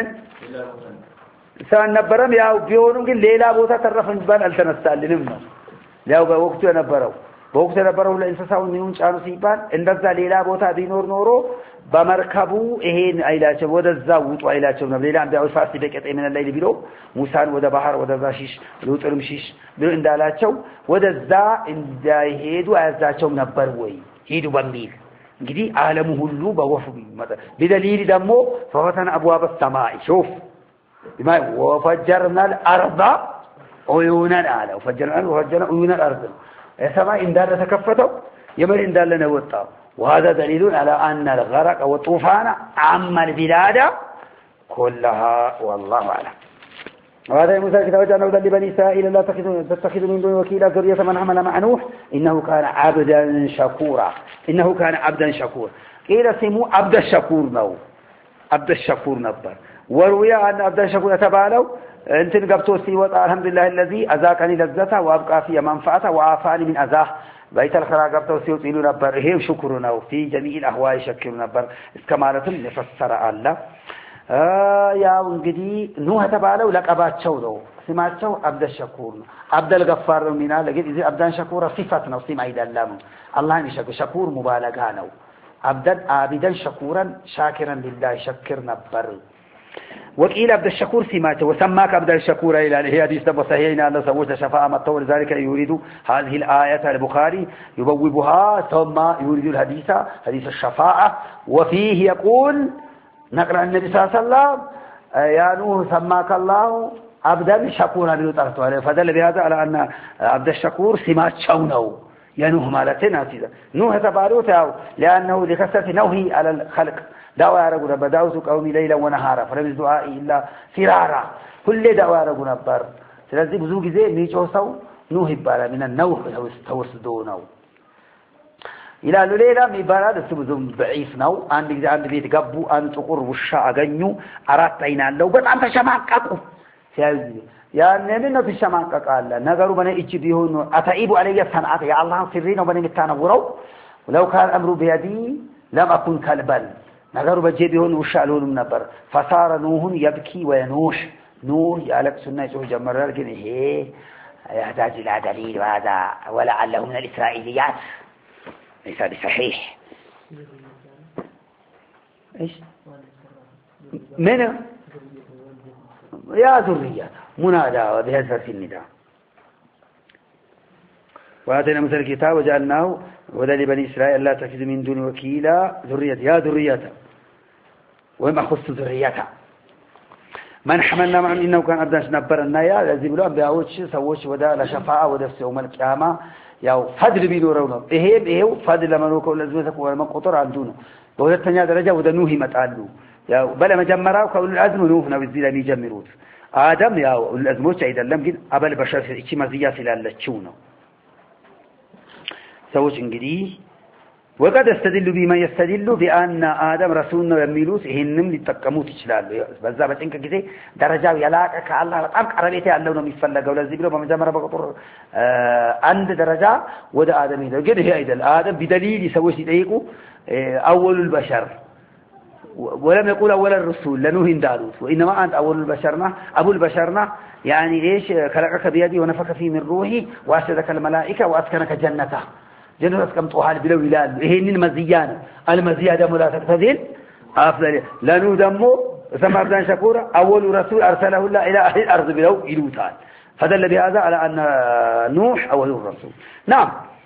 ሳንነበረም ያው ቢሆንም ግን ሌላ ቦታ ተረፈን ባል አልተነሳልንም ነው ያው በወቅቱ የነበረው ለእንስሳው ምንም ጫኑ ሲባል እንደዛ ሌላ ቦታ ቢኖር ኖሮ በመርከቡ ይሄን አይላቸው ወደዛ ውጡ አይላቸው ነው ሌላ አንዳው ፋስ ደቀጠ ምን ላይ ቢሎ ሙሳን ወደ ባህር ወደዛ ሽሽ ሉጥርም ሽሽ ብሎ እንዳላቸው ወደዛ እንዳይሄዱ አያዛቸው ነበር ወይ ሄዱ በሚል እንግዲህ ዓለሙ ሁሉ በወፍ ቢደሊል ደግሞ ፈወተን አብዋብ السماء شوف بما وفجرنا الارض عيونا على وفجرنا عيون الارض السماء اندال تكفتوا يمر اندال ነው ወጣው وهذا دليل على أن الغرق والطوفان عم البلاد كلها والله أعلم وهذا موسى كتاب جاءنا ودل بني إسرائيل لا تتخذوا من دون وكيلا ذرية من حمل مع نوح إنه كان عبدا شكورا قيل سمو عبد الشكور نو عبد الشكور نبر وروي أن عبد الشكور تبالو انتن قبتو سيوات الحمد لله الذي أذاقني لذته وأبقى في منفعته وعافاني من أذاه بيت الخراء قبتو سيوت إلو نبر هيو شكرنا وفي جميع الأهواء شكر نبر اسكمالة نفسر الله يا انجدي نوح تبالو لك أبات شودو سمات شو عبد الشكور عبد الغفار منا لقيت إذا عبد الشكور صفتنا وسمع إذا الله شكور مبالغانو عبدا شكورا شاكرا لله شكر نبر وقيل عبد الشكور سماته وسماك عبد الشكور إلى هي حديث صحيح أن سوت شفاعة مطول ذلك يريد هذه الآية البخاري يبوبها ثم يريد حديث الشفاعة وفيه يقول نقرأ النبي صلى الله عليه وسلم يا نوح سماك الله عبدا شكورا لطرته عليه فدل بهذا على أن عبد الشكور سمات شونه يا نوح مالتنا سيدا نوح تباروته لأنه لكثرة نوحي على الخلق دعوة يرغون بدعوت قومي ليلا ونهارا فلم دعائي إلا فرارا كل دعوة يرغون بار ስለዚህ ብዙ ጊዜ የሚጮሰው ኑህ ይባላል من النوح ተወስዶ ነው ይላሉ ሌላም ይባላል እሱ ብዙም ضعيف ነው አንድ ጊዜ አንድ ቤት ገቡ አንድ ጥቁር ውሻ አገኙ አራት አይን አለው በጣም ተሸማቀቁ ሲያዩ ያንን ነው ተሸማቀቃለ ነገሩ በኔ እጅ ቢሆን አታኢቡ አለየ ሰንዓት ያ አላህ ሲሪ ነው በኔ የምታነውረው ولو كان امر بيدي لم اكن كلبا ነገሩ በጄ ቢሆን ውሻ አልሆንም ነበር فصار نوح يبكي وينوح نوح ያለቅሱና ይጮህ ጀመረ ግን ይሄ يحتاج الى دليل وهذا ولعله من الاسرائيليات ليس بصحيح ايش من يا ذريه منادى وبهذا النداء وآتينا موسى الكتاب وجعلناه هدى لبني إسرائيل لا تتخذوا من دون وكيلا يا ذريته وما خص ذريته من حملنا معهم إنه كان عبدا نبرنا يا الذي بلوا بيعوش سووش ودا لشفاعة ودا يوم القيامة يا فضل بينورونه إيه فضل لما نوكل لازم تكون ما قطر عندونه وده الثانية درجة وده نوح متعلو يا بلا مجمرة وكل الأزم نوح نبذل اللي يجمرون آدم يا الأزموت عيد اللهم جد أبل بشر في إشي مزيات إلى تشونه سووش إنجليز وقد استدل بما يستدل بأن آدم رسولنا ويميلوس إهنم لتقموت إشلال بزابت إنك كذي درجة يلاك كالله أمك عربيتي الله نمي فلق ولا زبيله بمجمرة بقطر عند درجة وده آدم إذا قد هي إذا آدم بدليل يسويش يتأيقوا أول البشر ولم يقول أول الرسول لنوهن داروس وإنما أنت أول البشرنا أبو البشرنا يعني إيش خلقك بيدي ونفخ فيه من روحي وأسجدك الملائكة وأسكنك جنته جنة كم طوال بلو هلال هين المزيان المزيادة لا تقتضي أفضل لانو دمو ثم أبدان شكورا أول رسول أرسله الله إلى أهل الأرض بلو إلوتان فدل بهذا على أن نوح أول الرسول نعم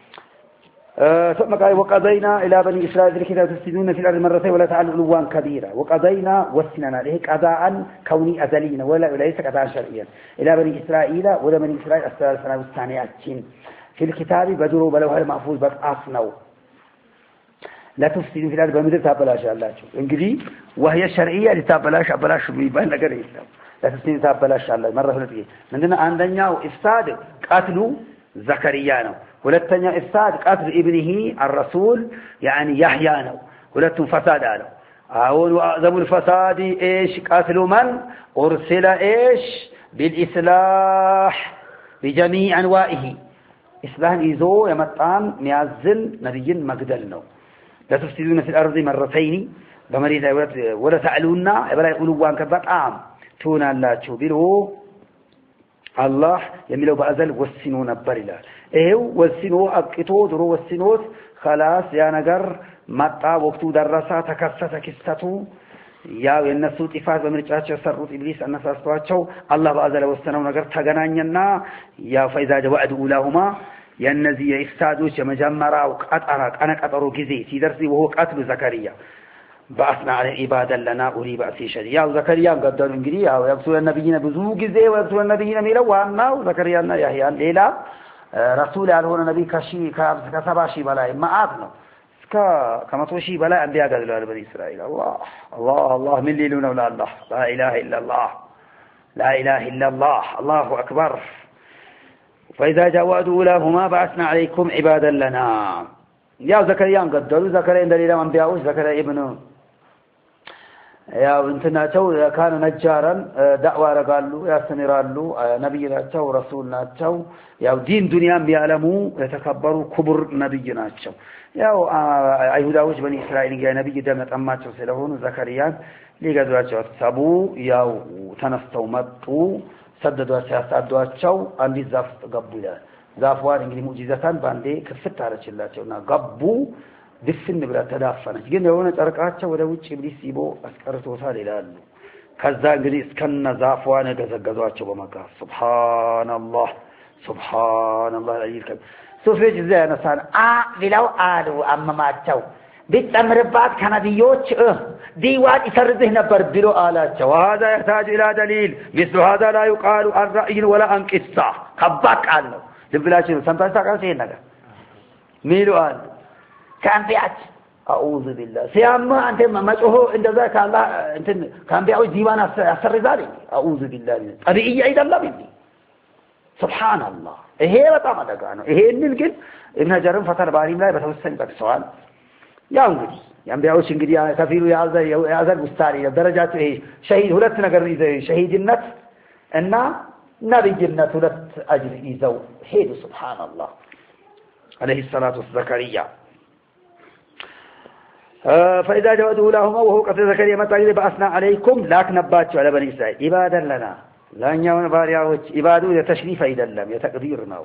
ثم قال وقضينا إلى بني إسرائيل الكتاب تفسدون في الأرض مرتين ولا تعلوا علوا كبيرا وقضينا وسننا عليه قضاء كوني أزلين ولا ليس قضاء شرعيا إلى بني إسرائيل ولا بني إسرائيل السنة والثانية في الكتاب بدروا بلوها المحفوظ بقاصنوا لا تفسدوا في الأرض بمدر تابلاش الله انجلي وهي الشرعية لتابلاش أبلاش بيبان لقر الإسلام لا تفسدوا تابلاش الله مرة فلتقي عندنا عندنا إفساد قتلوا زكريانو ولتنيا إفساد قتل ابنه الرسول يعني يحيانو ولتن فساد له أول وأعظم الفساد إيش قتل من أرسل إيش بالإصلاح بجميع أنواعه إسلام إيزو يمتان ميازل نبيين مقدلنا لا تفسدون في الأرض مرتين بمريض ولا تعلونا ولا يقولوا وان كبات عام تونا لا تشوبيرو الله يميلوا بأزل والسنو نبر الله إيه والسنو أبكتو درو والسنوت خلاص يا نجر متى وقتو درسا تكسس كستو يا النسوت إفاز بمرجعቸው ሰሩት ኢብሊስ አነሳስቷቸው አላህ በአዘለ ወሰነው ነገር ተገናኘና ያ ፈይዛ ወዕዱ ለሁማ የነዚህ የኢፍሳዶች የመጀመሪያው ቀጠሮ ጊዜ ሲደርስ ወሆ ቀትሉ ዘከሪያ በአስና አለ ኢባደን ለና ኡሪ በእሲ ሸዲያ ዘከሪያ ገደሉ እንግዲህ ያው የብሱል ነብይነ ብዙ ጊዜ ወብሱል ነብይነ የሚለው ዋናው ዘከሪያና ያህያን ሌላ ረሱል ያልሆነ ነብይ ከሰባ ሺህ በላይ ማአት ነው كما توشي بلا أنبياء قالوا بني إسرائيل الله من ليلون ولا الله لا إله إلا الله لا إله إلا الله الله أكبر فإذا جاء وعد أولاهما بعثنا عليكم عبادا لنا يا زكريا قدروا زكريا دليل أنبياء زكريا ابنه يا انتنا تو كان نجارا دعوة قالوا يا سميرالو نبينا تو رسولنا تو يا دين دنيا بيعلموا يتكبروا كبر نبينا تو يا أيهوداوش بني إسرائيل جاء نبي دمت أماتهم سلهون زكريا ليجدوا سبو يا تنستو متو سددوا سياسات شو عندي زاف قبولا زافوار إنجلي معجزتان باندي كفت على شلاتنا قبو دفن بلا تدافن جن يونا تركاتشا ولا وجه إبليس يبو أسكرت وصال إلى الله كذا إنجلي إسكن زافوان جزجزواتشوا بمكة سبحان الله العلي الكبير سوفيج زي نسان بلاو آلو أما ما تشو بالتمربات كان ديوتش ديوان يسرده نبر بلو آلات وهذا يحتاج إلى دليل مثل هذا لا يقال عن رأي ولا عن قصة خباك عنه لبلاشين سمتاش تاكال سينك ميلو آل كان بيعت أعوذ بالله سيما أنت ما تقوه عند ذلك الله أنت كان بيعوز ديوان أسر ذلك أعوذ بالله أبي إيه عيد الله مني سبحان الله إيه بطعم دقانو إيه نلقل ابن جرم فتر باريم لا بتوسن بك سؤال يا انجلي يعني بيعوش انجلي كفيرو يا ذا المستاري درجات إيه شهيد هلت نقر شهيد النت إن نبي النت هلت أجر إيزو حيد سبحان الله عليه الصلاة والزكريا فإذا جاءوا لهما وهو قتل زكريا متى بأسنا عليكم لكن نباتوا على بني إسرائيل إبادا لنا لأن يوم بارياوش إبادو يتشريف إدلم يتقديرنا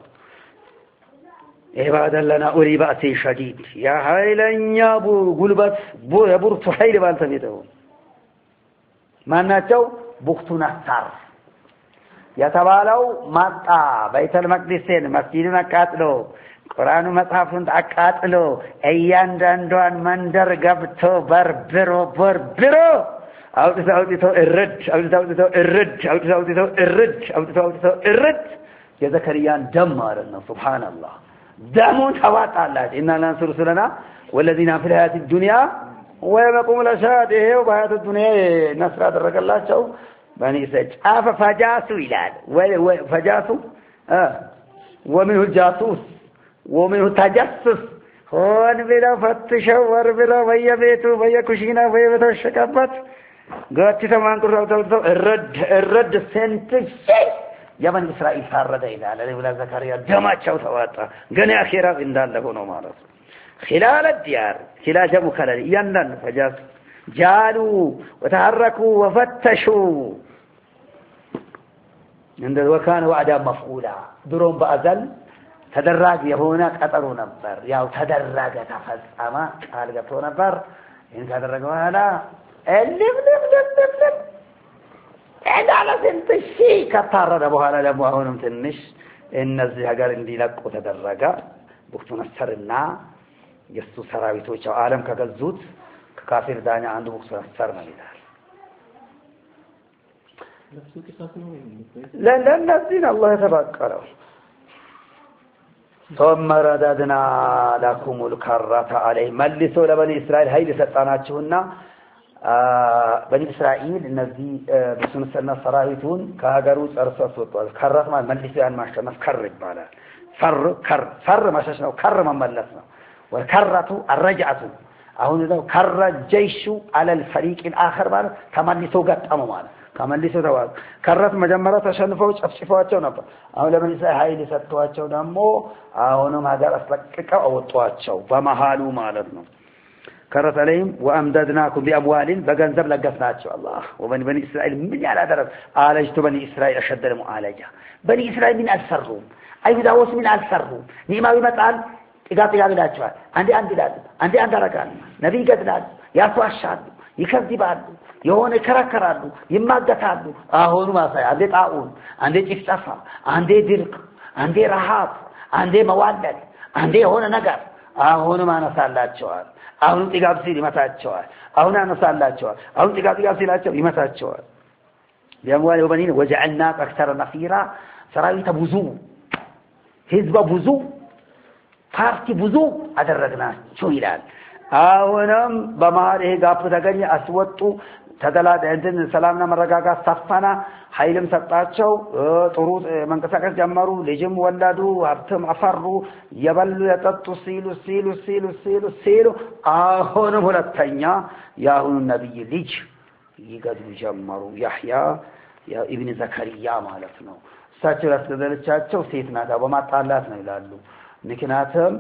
إبادا لنا أولي بأس شديد يا هايلن يا بو قلبت بو يبور تحيل بالتبيتهم ما نتو بختو نصر يتبالو مطا بيت المقدسين مسجدنا قاتلو ቁርአኑ መጽሐፉን አቃጥሎ እያንዳንዷን መንደር ገብቶ በርብሮ አውጥተው እርድ የዘከርያን ደም ማለት ነው ሱብሃንአላህ ደሙን ተዋጣላች እና ለንሱር ስለና والذين في الحياة الدنيا ويقوم الأشهاد إيه وبحياة الدنيا نصر درجلاቸው بني إسرائيل فجاسوا ይላል فجاسوا ومنه الجاسوس ومنه التجسس هون بلا فتشوا وربلا በየቤቱ በየኩሽና በየተሸከበት ጋቲ ተማንቁር الرد سنتش የበኒ እስራኤል ታረደ ይላል ለብላ ዘካሪያ ደማቸው ተዋጣ ገና አኺራ እንዳለ ሆኖ ማለት خلال الديار خلال مكلل يندن فجاس جالوا وتحركوا وفتشوا عند وكان وعدا مفعولا دروم بأزل تدرج يهونا قطروا نبر ياو تدرج تفصم قال ገብተው ነበር ይሄን ካደረገ በኋላ እልም እዳለ ትንሽ ከታረደ በኋላ ደግሞ አሁንም ትንሽ እነዚህ ሀገር እንዲለቁ ተደረገ ወቅቱ ነሰርና የሱ ሰራዊቶች ዓለም ከገዙት ከካፊር ዳኛ አንዱ ወቅቱ ነሰር ነው ይላል ለነዚህ አላህ ተባቀረው ثم رددنا لكم الكرة عليه ملسوا لبني إسرائيل هاي لسطاناچونا بني إسرائيل እነዚህ በስንሰና ሰራዊቱን ከሀገሩ ጸርሰው ወጥቷል ከራት ማለት መልሰው ያን ማሸነፍ ከር ይባላል ፈር ማሸሽ ነው ከር መመለስ ነው ወከረቱ الرجعه አሁን ነው ከረ ጀይሹ على الفريق الاخر ማለት ተመልሰው ገጠሙ ማለት ከመልሰው ተዋል ከራት መጀመሪያ ተሸንፈው ጨፍጭፈዋቸው ነበር አሁን ለምን ኃይል ሰጥቷቸው ደግሞ አሁንም ሀገር አስለቅቀው አወጧቸው በመሃሉ ማለት ነው كرت عليهم وأمددناكم بأموال بجنزب لقفناቸው الله وبني بني إسرائيل من على درب عالجت بني إسرائيل أشد المعالجة بني إسرائيل من أسرهم أي داوس من أسرهم نيما بمثال إجابة يلاجوا عندي عند رجال نبي قدران ياسواشاد يكذبان يهون يكركران يماجتان هون ما صار عندي طاعون عندي إفتفا عندي درق عندي رهاب عندي موالد عندي هون نجار هون ما نسالاتشوال አሁን ጥጋብ ሲል ይመታቸዋል አሁን አነሳላቸዋል አሁን ጥጋብ ሲላቸው ይመታቸዋል ያምዋል ወበኒን ወጀዐልና አክተረ ነፊራ ሰራዊት ብዙ ህዝብ ብዙ ፓርቲ ብዙ አደረግናቸው ይላል አሁንም በመሃል ይሄ ጋፕ ተገኘ አስወጡ ተደላደን ሰላምና መረጋጋት ሰፈና ኃይልም ሰጣቸው ጥሩ መንቀሳቀስ ጀመሩ ልጅም ወላዱ ሀብትም አፈሩ የበሉ የጠጡ ሲሉ አሁንም ሁለተኛ ያሁኑ ነብይ ልጅ ይገድሉ ጀመሩ ያህያ ኢብኑ ዘከሪያ ማለት ነው እሳቸው ያስገደለቻቸው ሴት ናት በማጣላት ነው ይላሉ ምክንያቱም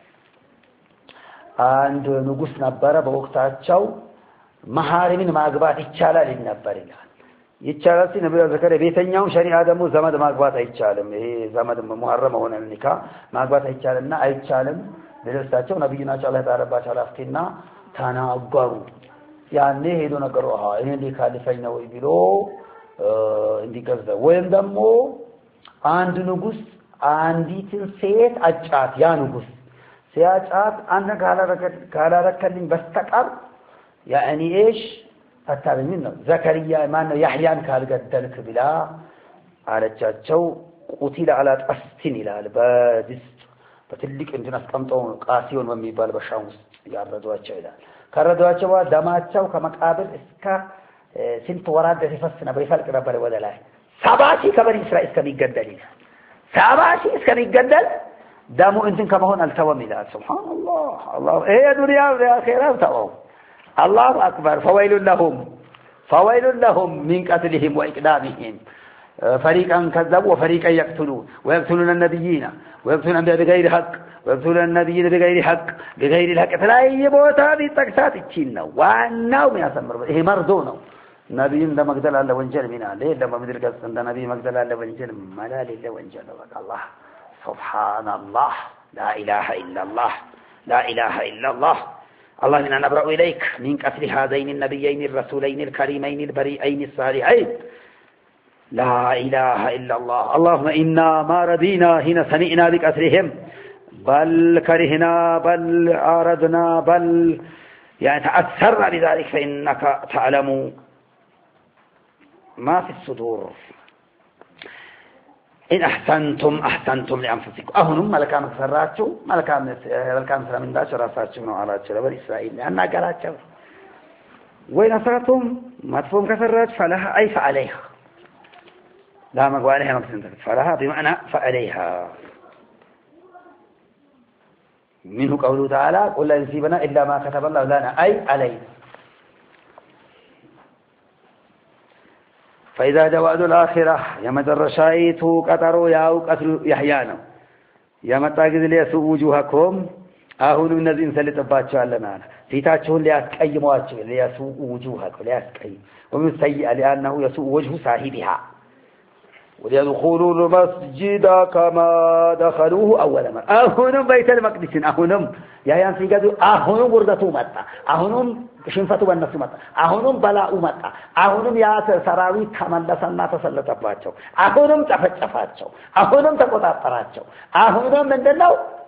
አንድ ንጉስ ነበረ በወቅታቸው መሐሪምን ማግባት ይቻላል ነበር ይላል ይቻላል ሲነብዩ ዘከሪያ ቤተኛው ሸሪዓ ደግሞ ዘመድ ማግባት አይቻልም ይሄ ዘመድ ሙሐረም ሆነ ንካ ማግባት አይቻልና አይቻልም ለለሳቸው ነብዩና አላህ ተባረከ አላፍቲና ተናገሩ ያኔ ሄዶ ነገሩ እኔ ሊካልፈኝ ነው ብሎ እንዲገዛ ወይም ደግሞ አንድ ንጉስ አንዲትን ሴት አጫት ያ ንጉስ ሲያጫት አንተ ካላረከልኝ በስተቀር يعني ايش فتابع منه زكريا ما انه يحيى قال قدلك بلا على قتل على قسطين ይላል በድስት በትልቅ እንትን አስቀምጠው ቃሲዮን በሚባል በሻም ውስጥ ያረዷቸው ይላል ከረዷቸው ደማቸው ከመቃብር እስከ ስንት ወራት ድረስ ነበር ይፈልቅ ነበር ወደ ላይ ሰባሺ ከበኒ እስራኤል እስከሚገደል ይላል ሰባሺ እስከሚገደል ደሙ እንትን ከመሆን አልተወም ይላል ሱብሃንአላህ አላህ ይሄ ዱንያ ወአኺራ ተወው الله أكبر فويل لهم من قتلهم وإقدامهم فريقا كذبوا وفريقا يقتلون ويقتلون النبيين ويقتلون الأنبياء بغير حق ويقتلون النبيين بغير الحق تلاقي بوتا بتكسات التشين وعناو من أسمر إيه مرضونه نبيين ده مقدل الله وانجل منا ليه لما مدير قصد ده نبي مقدل الله وانجل ملال الله وانجل الله سبحان الله لا إله إلا الله الله إنا نبرأ إليك من قتل هذين النبيين الرسولين الكريمين البريئين الصالحين لا إله إلا الله اللهم إنا ما رضينا هنا سمعنا بقتلهم بل كرهنا بل أردنا بل يعني تأثرنا بذلك فإنك تعلم ما في الصدور إن أحسنتم لأنفسكم أهنم ملكا مسراتشو ملكا مسرا من داش راساتشو نوعالاتشو لبني إسرائيل لأننا قالاتشو وإن أسرتم ما تفهم كسرات فلها أي فعليها لا مقوى عليها مقصد فلها بمعنى فعليها منه قوله تعالى قل لا يصيبنا إلا ما كتب الله لنا أي علينا فإذا جواد الآخرة يمد الرشايت قطروا ياو قتل يحيانا يمد تاقذ ليسوا وجوهكم أهون من الذين سلطباتشوا لنا فيتاتشون ليسقيمواتشوا ليسوا وجوهكم ليسقيم ومن سيئة لأنه يسوء وجه صاحبها وليدخلوا المسجد كما دخلوه أول مرة أهونم بيت المقدس أهونم يا يانسي قدو أهونم وردتو متى أهونم شنفتو بالنفس متى أهونم بلاء متى أهونم يا سراوي تملسنا تسلطباتشو أهونم تفتشفاتشو أهونم تقطعطراتشو أهونم من دلو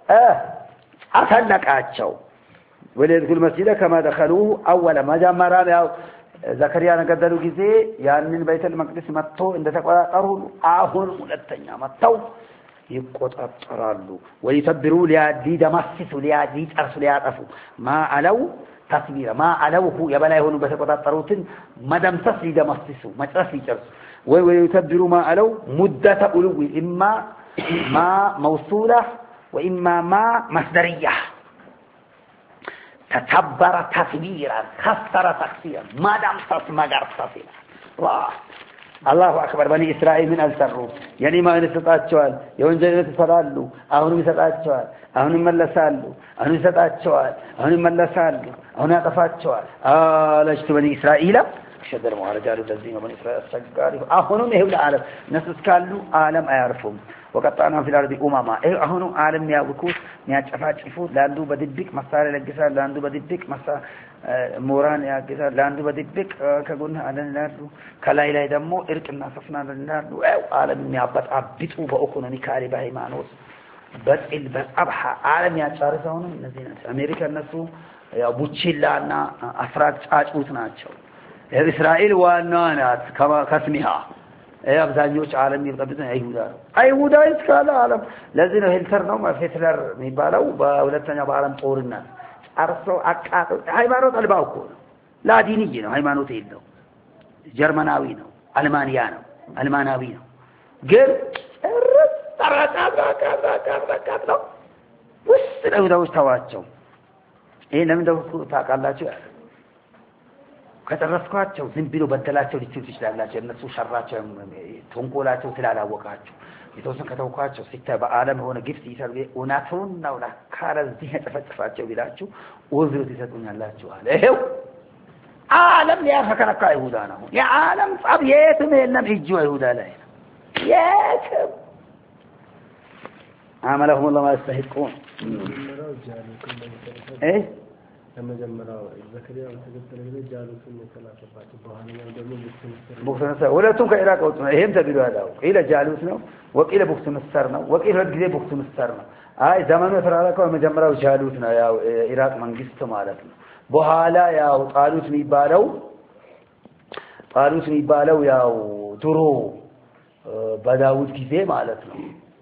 أسلقاتشو وليدخلوا المسجد كما دخلوه أول ما جمرا ياو زكريا نقدروا جزء يعني بيت المقدس متو إن تقرأوا آهون ملتنيا متو يقطعطرالو ويتبروا ليادي دمسسوا ليادي ترسوا ليادفوا ما علو تصبير ما علوه يبلا يهونوا بتقطعطروتن مدمسس لدمسسوا مجرس لترسوا ويتبروا ما علو مدة ألو إما ما موصولة وإما ما مصدرية تكبر تكبيرا خسر تكسيرا ما دام تسمجر تسيرا الله أكبر بني إسرائيل من السرور يعني ما نستطاع شوال يونجل نتفرالو أهون نستطاع شوال أهون ملسالو أهون نستطاع شوال أهون ملسالو أهون أطفات شوال لجت بني إسرائيل شدر معرجال الذين بني إسرائيل السجاري أهونهم يهول العالم نسس كالو عالم أيعرفهم وقطعنا في الأرض أمما أهونهم عالم يابكوت مياجفات شفوت لاندو بدبك مسار لجسار لاندو بدبك مسار موران ياجسار لاندو بدبك كقولنا على النارو كلاي لا يدمو إرك الناس فنا النارو عالم يابت عبتو بأخونا نكاري بهاي مانوس بس البس أبحى عالم ياجارزونه نزين أمريكا الناسو يا بوتشيلانا أفراد أجوتناچو إسرائيل والنانات كما كسمها أبزانيوش عالم يبقى أيهودا إسكال عالم لازم هيلتر نوم فيتلر ميبالو بولتنا بعالم قورنا أرسلوا أكاد هايمانوت الباوكون لا ديني نو هايمانوت إلو جرماناوي نو ألماناوي نو قل رات وستنا وش تواتشوا إيه لم يدوكوا تاكالاتشوا ከተረስኳቸው ዝም ብሎ በደላቸው ሊችሉ ይችላልላቸው እነሱ ሸራቸው ተንኮላቸው ስላላወቃቸው የተወሰነ ከተውኳቸው ሲታይ በአለም ሆነ ግፍት ይሰሩ ኡናቱን ነው ለካረዚህ ተፈጽፋቸው ቢላችሁ ወዝሩት ይሰጡኛላችሁ አለ ይሄው ዓለም ሊያፈከረካ ይሁዳ ነው የዓለም ጻብ የትም የለም እጁ ይሁዳ ላይ ነው የትም عملهم الله ما يستحقون ايه ለመጀመሪያው ዘከሪያ ተገደለ ጃሉትን ተላከባቸው በኋላ ደግሞ ቡክተንሰር ወለቱም ከኢራቅ ወጡ ነው ይሄም ተብሎ ያለው ኢለ ጃሉት ነው ወቂለ ቡክተንሰር ነው ወቂለ ጊዜ ቡክተንሰር ነው አይ ዘመኑ ተራራቀው መጀመሪያው ጃሉት ነው ያው ኢራቅ መንግስት ማለት ነው በኋላ ያው ጣሉት የሚባለው ያው ድሮ በዳውድ ጊዜ ማለት ነው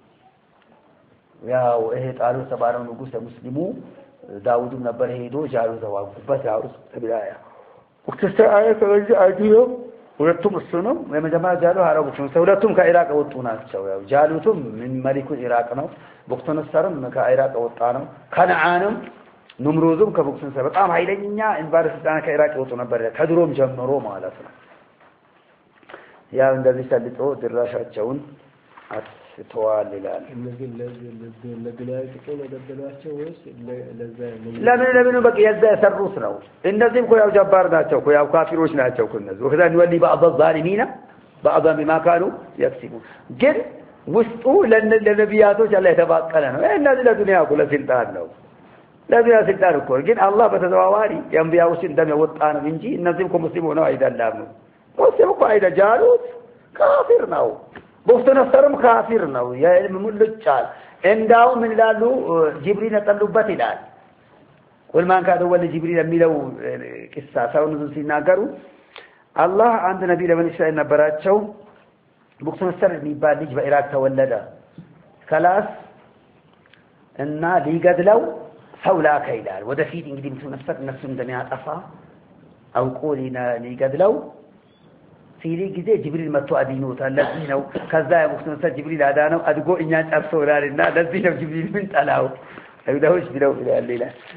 ያው ይሄ ጣሉት ተባለው ንጉስ ሙስሊሙ ዳውድም ነበር ሄዶ ጃሉት ተዋጉበት ያው ተብላያ ወክስተ አያት ወጂ አጂዮ ሁለቱም እሱ ነው የመጀመሪያ ጃሉ አረቦች ነው ሁለቱም ከኢራቅ ወጡ ናቸው ያው ጃሉትም ምን መሊኩ ኢራቅ ነው ቡክተንሰርም ከኢራቅ ወጣ ነው ከነዓንም ኑምሩዝም ከቡክተንሰር በጣም ኃይለኛ ኢንቫይሮንመንት ከኢራቅ ወጡ ነበር ከድሮም ጀምሮ ማለት ነው ያው እንደዚህ ሰልጦ ድራሻቸውን አስተዋል ይላል እነዚህ ለግላይ ጥቆ ለደበላቸው ወይስ ለምን በቃ የዛ ሰሩት ነው እንደዚህም ኮያው ጀባር ናቸው ኮያው ካፊሮች ናቸው ኩነዙ ወከዛን ወሊ بعض الظالمين بعض بما كانوا يكسبون ግን ውስጡ ለነቢያቶች አላህ የተባቀለ ነው እነዚህ ለዱንያ ኩለ ስልጣን ነው ለዱንያ ስልጣን እኮ ግን አላህ በተዘዋዋሪ የአንቢያዎችን እንደሚወጣ ነው እንጂ እነዚህም ሙስሊም ሆነው አይደለም ሙስሊም እኮ አይደጃሉት ካፊር ነው ቡክተንሰርም ካፊር ነው የሙልጫል እንዳው ምን ይላሉ ጅብሪል ተጠሉበት ይላል قل ما كان اول جبريل የሚለው ቂሳ ሳውኑ ሲናገሩ አላህ አንድ ነብይ ለበኒ እስራኤል ነበራቸው ቡክስ መስተር የሚባል ልጅ በኢራቅ ተወለደ خلاص እና ሊገድለው ሰው ላከ ይላል ወደፊት እንግዲህ ነፍሱ እንደሚያጠፋ አውቆ ሊገድለው ሲሪ ጊዜ ጅብሪል መጥቶ አዲኖታል ለዚህ ነው ከዛ የቡክስ መስተር ጅብሪል አዳነው አድጎ እኛን ጨርሶናልና ለዚህ ነው ጅብሪል ምን ጠላው አይዳውሽ ቢለው ይላል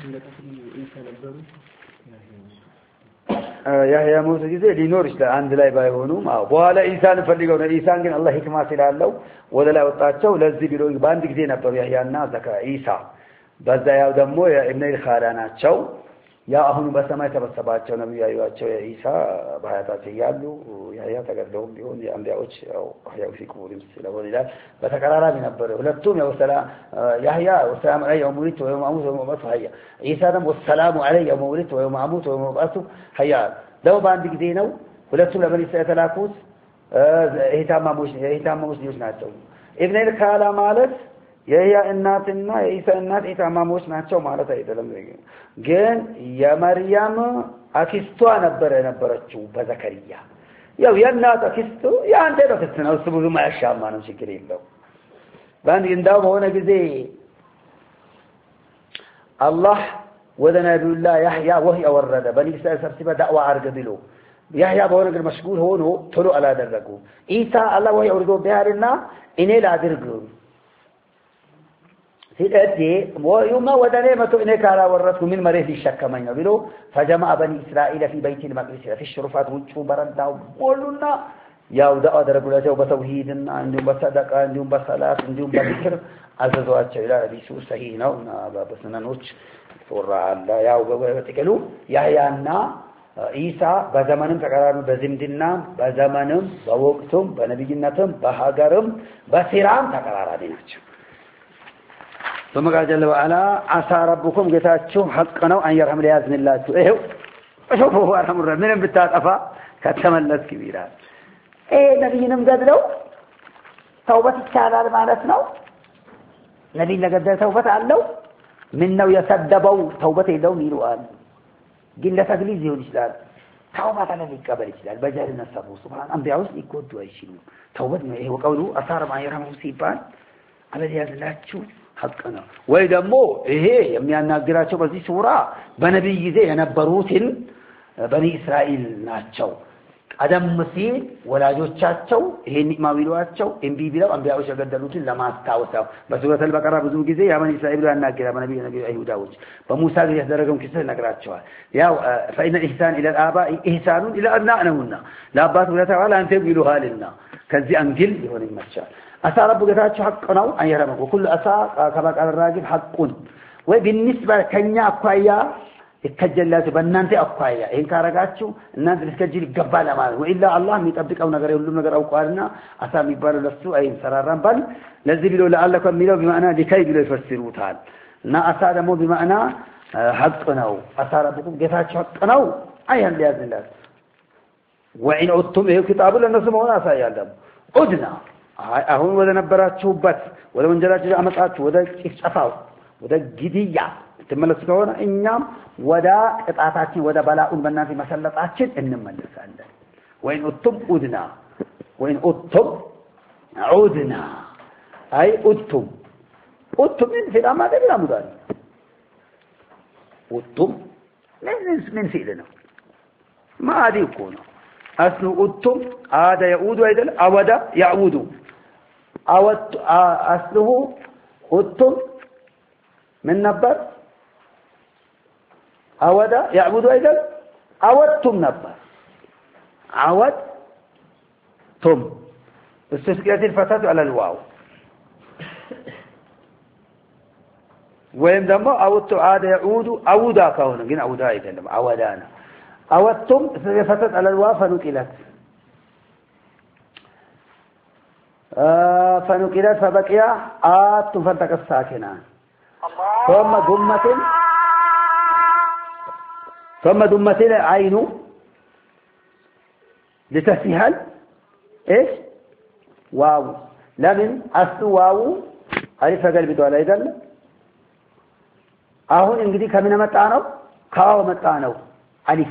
ያህያ ሞት ጊዜ ሊኖር ይችላል አንድ ላይ ባይሆኑም አው በኋላ ኢሳን ፈልገው ነው ኢሳን ግን አላህ ህክማ ስላለው ወደ ላይ ወጣቸው ለዚህ ቢለው በአንድ ጊዜ ነበር ያህያና ዘካ ኢሳ በዛ ያው ደግሞ ኢብኑ ኻላ ናቸው ያ አሁን በሰማይ ተበሰባቸው ነብዩ ያዩአቸው ኢሳ በሐያታቸው ያሉ ያህያ ተገደው ቢሆን የአንቢያዎች ያው ያው ሲቁሪም ስለሆነ ይላል በተቀራራቢ ነበር ሁለቱም ያው ያህያ ወሰላም አለይ የሙሪት ወይ ማሙት ወይ ማሙት ሀያ ኢሳ ደግሞ ወሰላሙ አለይ የሙሪት ወይ ማሙት ወይ ማሙት ሀያ ደው ባንድ ጊዜ ነው ሁለቱም ለበኒ እስራኤል ተላኩት እህታማሞች ልጆች ናቸው ኢብኑ ኻላ ማለት የያ እናትና የኢሳ እናት እህታማሞች ናቸው ማለት አይደለም ግን የመርያም አክስቷ ነበረችው በዘከሪያ ያው የእናት አክስቱ ያንተ በክስት ነው እሱ ብዙ ማያሻማ ነው ችግር የለው ባንድ እንዳው በሆነ ጊዜ አላህ ወደ ነብዩላህ ያህያ ወህይ አወረደ በኒ እስራኤል ሰብስበ ዳዕዋ አርገ ብሎ ያህያ በሆነ ነገር መሽጉል ሆኖ ቶሎ አላደረጉ ኢሳ አላህ ወህይ አውርዶ ቢያልና እኔ ላድርግ ሲደዲ ወዩማ ወደኔ መቶ እኔ ካራ ወረስኩ ምን መሬት ይሸከመኝ ነው ብሎ فجمع بني اسرائيل في بيت المقدس في الشرفات ወጩ በረዳው ሞሉና ያው ዳዋ አደረጉላቸው በተውሂድና እንዲሁም በሰደቃ እንዲሁም በሰላት እንዲሁም በዝክር አዘዟቸው ይላል ሐዲሱ ሰሂህ ነው በሱነኖች ሱራአላ ያው በጥቅሉ ያህያና ኢሳ በዘመንም ተቀራራቢ በዝምድና በዘመንም በወቅቱም በነብይነትም በሀገርም በሲራም ተቀራራቢ ናቸው ثم قال جل وعلا عسى ربكم قتاتشو حقنا أن يرحم ليازن الله شوفوا أرحم الرحمن من بتاطفا كتملس كبيرا نبي نمقدلو توبة الشعال مالتنا نبي نقدر توبة علو منه يسدبوا توبة يدو ميروان قلة تقليزي والإسلام توبة على ذلك قبل الإسلام بجار النصر سبحان أنبياء وسني كود ويشينو توبة وقوله أثار ما يرحمه سيبان على ليازن الله تشوف حقنا ويدمو ايه የሚያናግራቸው በዚህ ሱራ በነብይ ጊዜ የነበሩትን በኒ እስራኤል ናቸው ቀደም ሲል ወላጆቻቸው ይሄን ማዊሏቸው እንቢ ቢለው አንቢያዎች የገደሉትን ለማስታወስ በሱረቱ አልበቀራ ብዙ ጊዜ ያመን እስራኤል ያናገራ በነብይ አይሁዳዎች በሙሳ ጊዜ ያደረገውን ክስ ነግራቸዋል ያው فإن الإحسان إلى الآباء إحسان إلى أبنائنا ለአባት ወለታዋል አንተ ቢሉሃልና ከዚህ አንግል ይሆን ይመቻል أسى ربك تاتش حقنا أن يرمك وكل أسى كما قال الراجل حق وبالنسبة كنيا أقويا التجلات بنانت أقويا إن كارجاتشو الناس التجل قبالة ماله وإلا الله ميتبدك أو نجار يقولون نجار أو قارنا أسى ميبالو لسوا أي سراران بل لذي بلو لعلكم ميلو بمعنى لكي بلو يفسروا تعال نا أسى دمو بمعنى حقنا أسى ربكم تاتش حقنا أيها ليازن الله وإن عدتم إيه كتاب لنا سمعنا أسى يالدم عدنا አሁን ወደ ነበራችሁበት ወደ ወንጀላችሁ አመጣችሁ ወደ ጭፍጨፋው ወደ ግድያ ተመለሱ ከሆነ እኛም ወደ ቅጣታችን ወደ በላኡን በእናንተ መሰለጣችን እንመለሳለን ወይን ኡቱም ኡድና ወይን ኡቱም ኡድና አይ ኡቱም ምን ፊልማ ደብላ ሙዳል ኡቱም ምን ፊልና ማዲ እኮ ነው አስሉ ኡቱም አዳ ያኡዱ አይደል አወዳ ያኡዱ أوت أصله أتم من نبر أودا يعبد أيضا أوتم نبر أوتم استسقيت الفتاة على الواو وين دم أوت عاد يعود أودا كونه جن أودا أيضا أودانا أوتم استسقيت على الواو فنقلت فنقلت فبقي فانتك الساكنان ثم دمت العين لتسهل ايش واو لمن اصل واو አሊፍ ተገልብጧል አይደል አሁን እንግዲህ ከምን መጣ ነው ካው መጣ ነው አሊፉ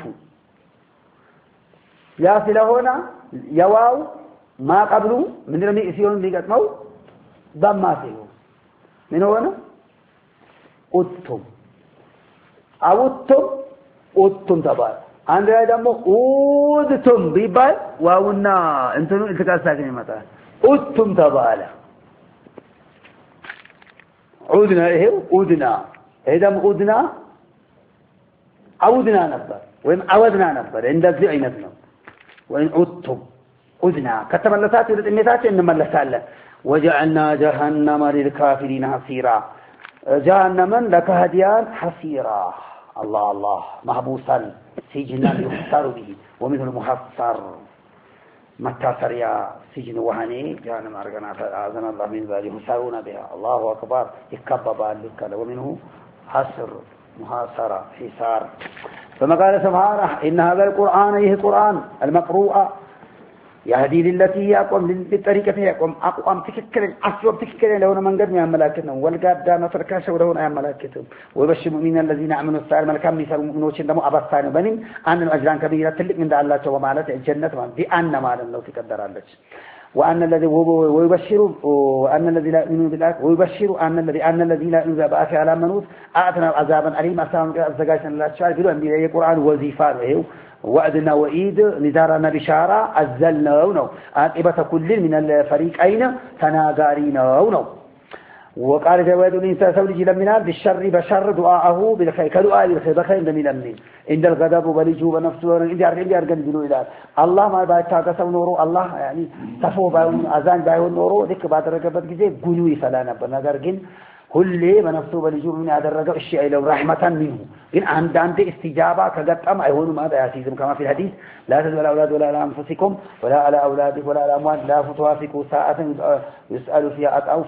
ያ ስለሆነ የዋው ማቀብሉ ምንድነው ሲሆን ሊገጥመው ضማ ሲሆን ምን ሆነ ኡቱም ኡቱም ተባለ አንድ ላይ ደግሞ ኡድቱም ቢባል ዋውና እንትኑ እንተካሳከኝ ይመጣል ኡቱም ተባለ ዑድና ይሄው ኡድና ደግሞ ኡድና አውድና ነበር ወይም አወድና ነበር እንደዚህ አይነት ነው ወይም ኡቱም ኡድና ከተመለሳችሁ ወደ ጥሜታችሁ እንመለሳለን وجعلنا جهنم للكافرين حصيرا جهنما لكهديان حصيرا الله محبوسا سجنا يحصر به ومثل محصر متاثر يا سجن وهني جهنم أرغنا أعزنا الله من ذلك يحصرون بها الله أكبر يكببا لك ومنه حصر محاصرة حصار ثم قال سبحانه إن هذا القرآن قرآن المقروء يهدي للتي يقوم بالطريقة يقوم أقوم تككل أسوأ تككل لون من قد يعملكتهم والقاد ما تركاش ولون يعملكتهم ويبشر المؤمنين الذين آمنوا السائر ملكام مثل منوشين دمو أبصان بنين أن الأجران كبيرة تلك من دع الله ومعلته الجنة بأن ما لو تقدر الله وأن الذي ويبشر أن الذي لا يؤمن بالله ويبشر أن الذي لا يؤمن بآخر على منوت أعطنا عذابا أليما أسلام الزجاجة الله تعالى بيقولوا أن بيلاقي القرآن وظيفة وعدنا وإيد نذارنا بشارة أزلنا ونو عاقبة كل من الفريقين تناغارين ونو وقال جواد الإنسان سولي لمنال بالشر بشر دعاءه بالخير كدعاء بالخير بخير لمن عند الغضب ولجوب نفسه عند أرجل بلو إلى الله ما بعد تاقسم نورو الله يعني تفو باون أذان باون نورو ذيك بعد ركبت جزء قلوي فلانا بنظر جن كل بنفسه بلجوب من هذا الرجل الشيء لو رحمة منه إن عند استجابة كقطعم أيهون ما ذا يسيزم كما في الحديث لا تدعوا الأولاد ولا على أنفسكم ولا على أولادكم ولا على أموال لا فتوافقوا ساعة يسأل فيها أو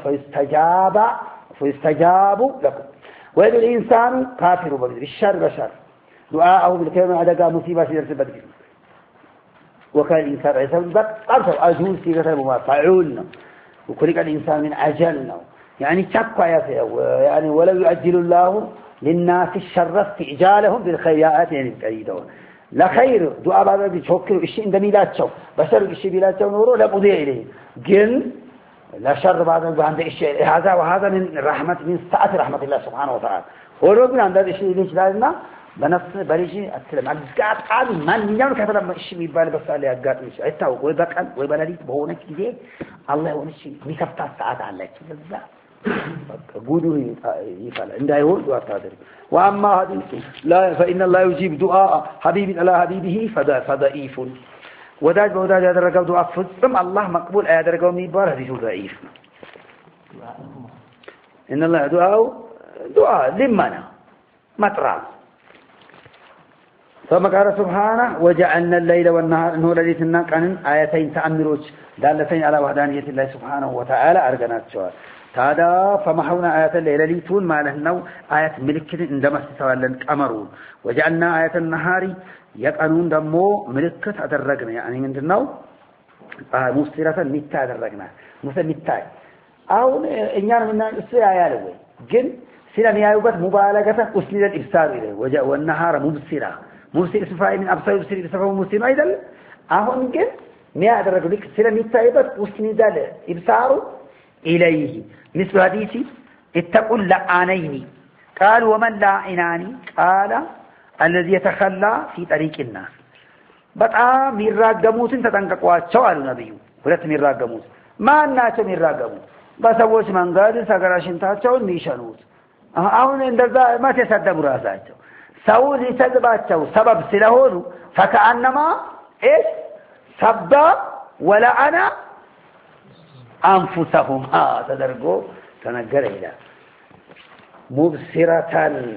فيستجابوا لكم ويد الإنسان كافر بالشر بشر دعاءه بالكلمة عدقاء مصيبة سيدرس بدك وكان الإنسان عيسى بطرف أجول سيغة المفاعولنا وكلك الإنسان من أجلنا يعني شكوا يعني ولو يؤجل الله للناس الشر استعجالهم بالخيرات يعني الكريدون لا خير دعاء بعد يفكروا الشيء عند ميلادهم بشر الشيء ميلادهم نورو لا بضيع إليه قل لا شر بعد عند الشيء هذا وهذا من رحمة من سعة رحمة الله سبحانه وتعالى وربنا عند الشيء ليش لازمنا بنفس بريجي أتكلم عن قات عاد من يوم كتب الشيء يبان بس عليه قات مش أتاو ويبقى ويبلدي بهونك كذي الله هون الشيء بيكفت ساعات عليك بالذات قولوا يفعل عنده يقول دعاء تادر وأما هذه لا فإن الله يجيب دعاء حبيب على حبيبه فضعيف وداج بوداج هذا الرجال دعاء فثم الله مقبول هذا الرجال ميبار هذه ضعيف إن الله دعاء لمنا مطرع ثم قال سبحانه وجعلنا الليل والنهار إنه ليلتنا كان آيتين تأمروج دالتين على وحدانية الله سبحانه وتعالى أرجنات شوال هذا فمحونا آيات الليل ليتون ما لهنو آيات ملكة عندما استوالن أمرون وجعلنا آيات النهار يقانون دمو ملكة أدرقنا يعني من دنو مسترة متى أدرقنا مثل متى أو إنيان من السيا يالوي جن سيلا نيايوبت مبالغة أسند الإبصار إليه والنهار مبصرة مبصر صفاء من أبصار يبصر صفاء مبصر أيضا أهون جن نيا أدرقنا سيلا متى يبت أسند الإبصار إليه مثل حديث اتقوا اللعانين قال ومن لاعنان قال الذي يتخلى في طريق الناس በጣም ይራገሙትን ተጠንቀቋቸው አሉ ነብዩ ሁለት ይራገሙት ማን ናቸው ይራገሙት በሰዎች መንገድ ሰገራሽንታቸውን የሚሸኑት አሁን እንደዛ ማት ያሳደቡ ራሳቸው ሰው ሊሰድባቸው ሰበብ ስለሆኑ فكأنما ايش سب ولعن أنفسهم تدرجو تنجر إلى مبصرة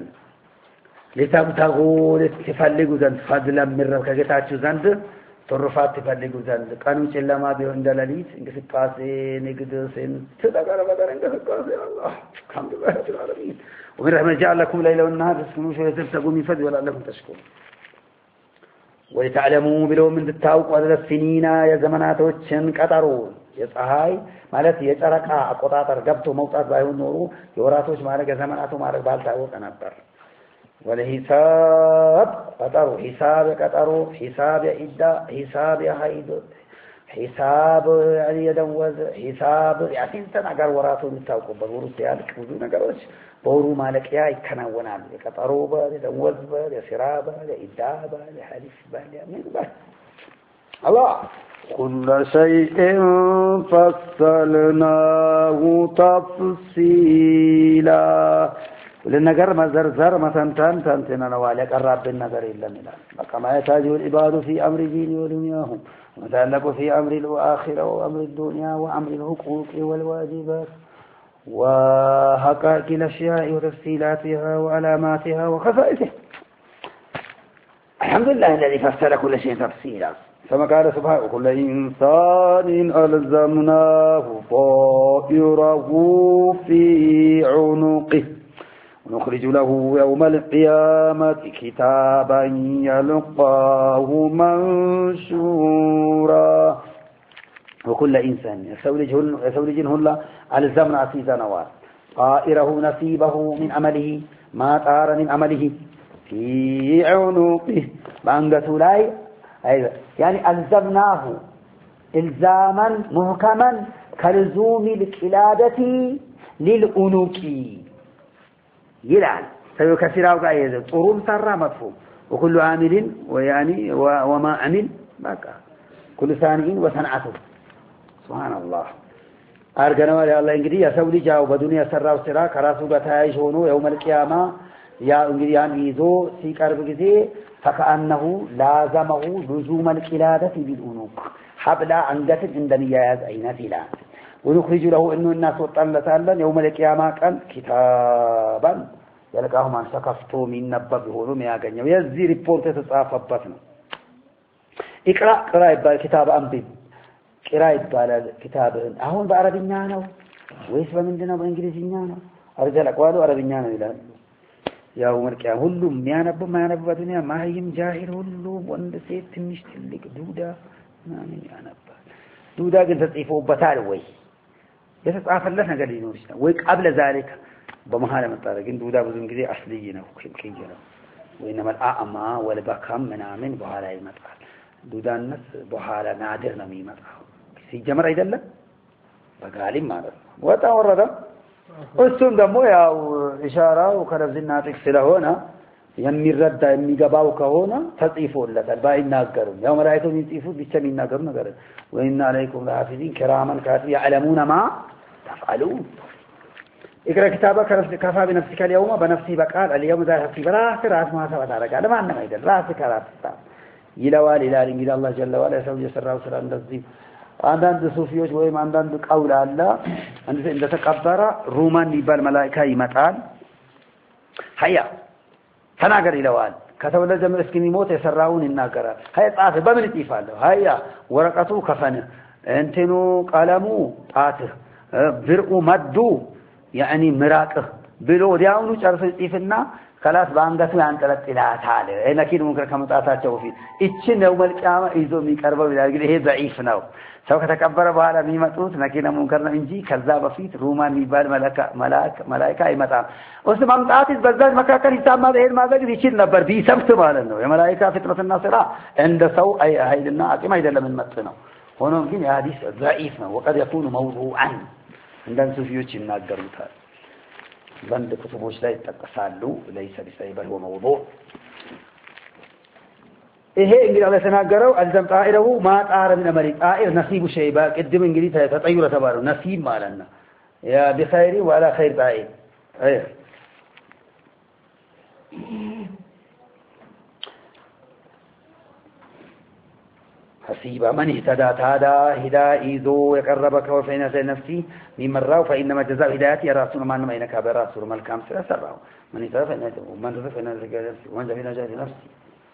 لتبتغوا لتفلقوا ذنب فضلا من ربك جتاتشو ذنب ترفات تفلقوا ذنب قانون شلما بيون دلاليت إنك سكاسي نقدسين تدقر بدر إنك سكاسي الله الحمد لله رب العالمين ومن رحمة جعل لكم ليلة والنهار تسكنوا شوية تبتغوا من فضل ولعلكم تشكرون ولتعلموا بلو من التاوق وعدد السنين يا زمنات وشن قطرون የፀሐይ ማለት የጨረቃ አቆጣጠር ገብቶ መውጣት ባይሆን ኖሮ የወራቶች ማድረግ የዘመናቱ ማድረግ ባልታወቀ ነበር والحساب قطروا حساب قطروا حساب إداء حساب حيد حساب يعني يدوز حساب يعني تناقر وراتو متاوقو بورو سيالك ብዙ ነገሮች በወሩ ማለቂያ ይከናወናሉ የቀጠሮ በል የደወዝ በል የስራ በል የኢዳ በል የሐዲስ በል ምን በል الله كل شيء فصلناه تفصيلا للنجر مزرزر مثلا تنتنا وعلى قرب النجر إلا ملا كما يحتاج العباد في أمر دين ودنياهم ومتعلق في أمر الآخرة وأمر الدنيا وأمر الحقوق والواجبات وحقائق الأشياء وتفصيلاتها وعلاماتها وخصائصها الحمد لله الذي فصل كل شيء تفصيلا كما قال سبحانه كل إنسان ألزمناه طائره في عنقه ونخرج له يوم القيامة كتابا يلقاه منشورا وكل إنسان يسولجن هلا ألزمنا عسيزا نوار طائره نصيبه من عمله ما طار من عمله في عنقه بأنقة لاي يعني ألزمناه إلزاما محكما كلزوم القلادة للأنوك يلعن سيكسره قاعدة طروم سرى مفهوم وكل عامل ويعني وما عمل بقى كل ثاني وصنعته سبحان الله أرجعنا ولا الله إنجدي يسوي جاو بدنيا سرى وسرى كراسو بتاعي شونو يوم القيامة يا إنجدي يعني يزو سيكار بجزء فكأنه لازمه لزوم القلادة بالأنوك حبل عنقة عندنا ياز أين فيلا ونخرج له إنه الناس وطلة يوم القيامة كان كتابا يلقاهم عن سقفتو من نبب هولو مياغنيا ويزي ريبورت تتصافى بطنه اقرأ قراءة كتاب أنبي قراءة كتاب أهون بعربينا نو ويس بمندنا بإنجليزينا نو أرجل أقوالو عربينا نو إلى يوم القيامة هلو ميانب ما ينب بدنيا ما هيم جاهل هلو وندسيت تنش تلك دودا ما ينب دودا قلت تصيفه بطال وي يتصافى لنا قال ينورشنا ويك قبل ذلك بمحال مطارق دودا بزن كذي أصلينا كيجنا وإنما الأعمى والبكم منامن بحالة مطار دودا الناس بحالة نادر نمي مطار سيجمر أيضا لا بقالي مارد وتورد أستون دمو يا إشارة وكرب زناتك سلهونا يمي رد يمي قباو كهونا تطيفون لك الباقي ناقرون يوم رأيتم يطيفون بيتشمين ناقرون ناقرون وإن عليكم لحافظين كراما كاتبين يعلمون ما تفعلون اقرأ كتابك كفى بنفسك اليوم بنفسي بقال اليوم ذا في راس ما سبت على قال ما أنما إذا راسك راس يلوال إلى الله جل وعلا يسوي سرا وسرا النزيم عندنا صوفيوش وهم عندنا قول الله عند تكبر رومان يبال ملائكة يمتعال هيا تناقر إلوال كتب الله جمع اسكني موت يسراون الناقرة هيا طاف بمن تيفال هيا ورقته كفن انتنو قلمو طاته برقو مدو يعني مراقه بلو دياونو چرس يطيفنا خلاص بانغاتو يانطلط ይላታል እነኪን ሙንከር ከመጣታቸው በፊት እቺን ነው መልቂያማ ይዞ የሚቀርበው ይላል ግን ይሄ ضعيف ነው ሰው ከተቀበረ በኋላ የሚመጡት ነኪነ ሙንከር ነው እንጂ ከዛ በፊት ሩማን የሚባል መላእክት አይመጣም ወስ ማምጣት በዛች መካከል ይታማ በሄድ ማድረግ ይችል ነበር ቢሰብት ማለት ነው የመላእክት ፍጥረትና ስራ እንደ ሰው ኃይልና አቅም አይደለም እንመጥ ነው ሆኖም ግን የሐዲስ ضعيف ነው وقد يكون موضوعا እንደን ሱፊዎች ይናገሩታል بند كتبوش لا يتقصالو ليس بسيب هو موضوع إيه إنجل الله سناقروا ألزم طائره ما طار من أمري طائر نصيب شيبا قدم إنجلي تطير تبارو نصيب مالنا يا بخير ولا خير طائر أيه حسيبا من اهتدى هدائي ذو يقربك وفينا سي نفسي من مراه فإنما جزاء هدايتي رسول ما إنما إنك برسول ما الكام سراه من اهتدى فمن رزق فإنما ومن جهل جهل نفسي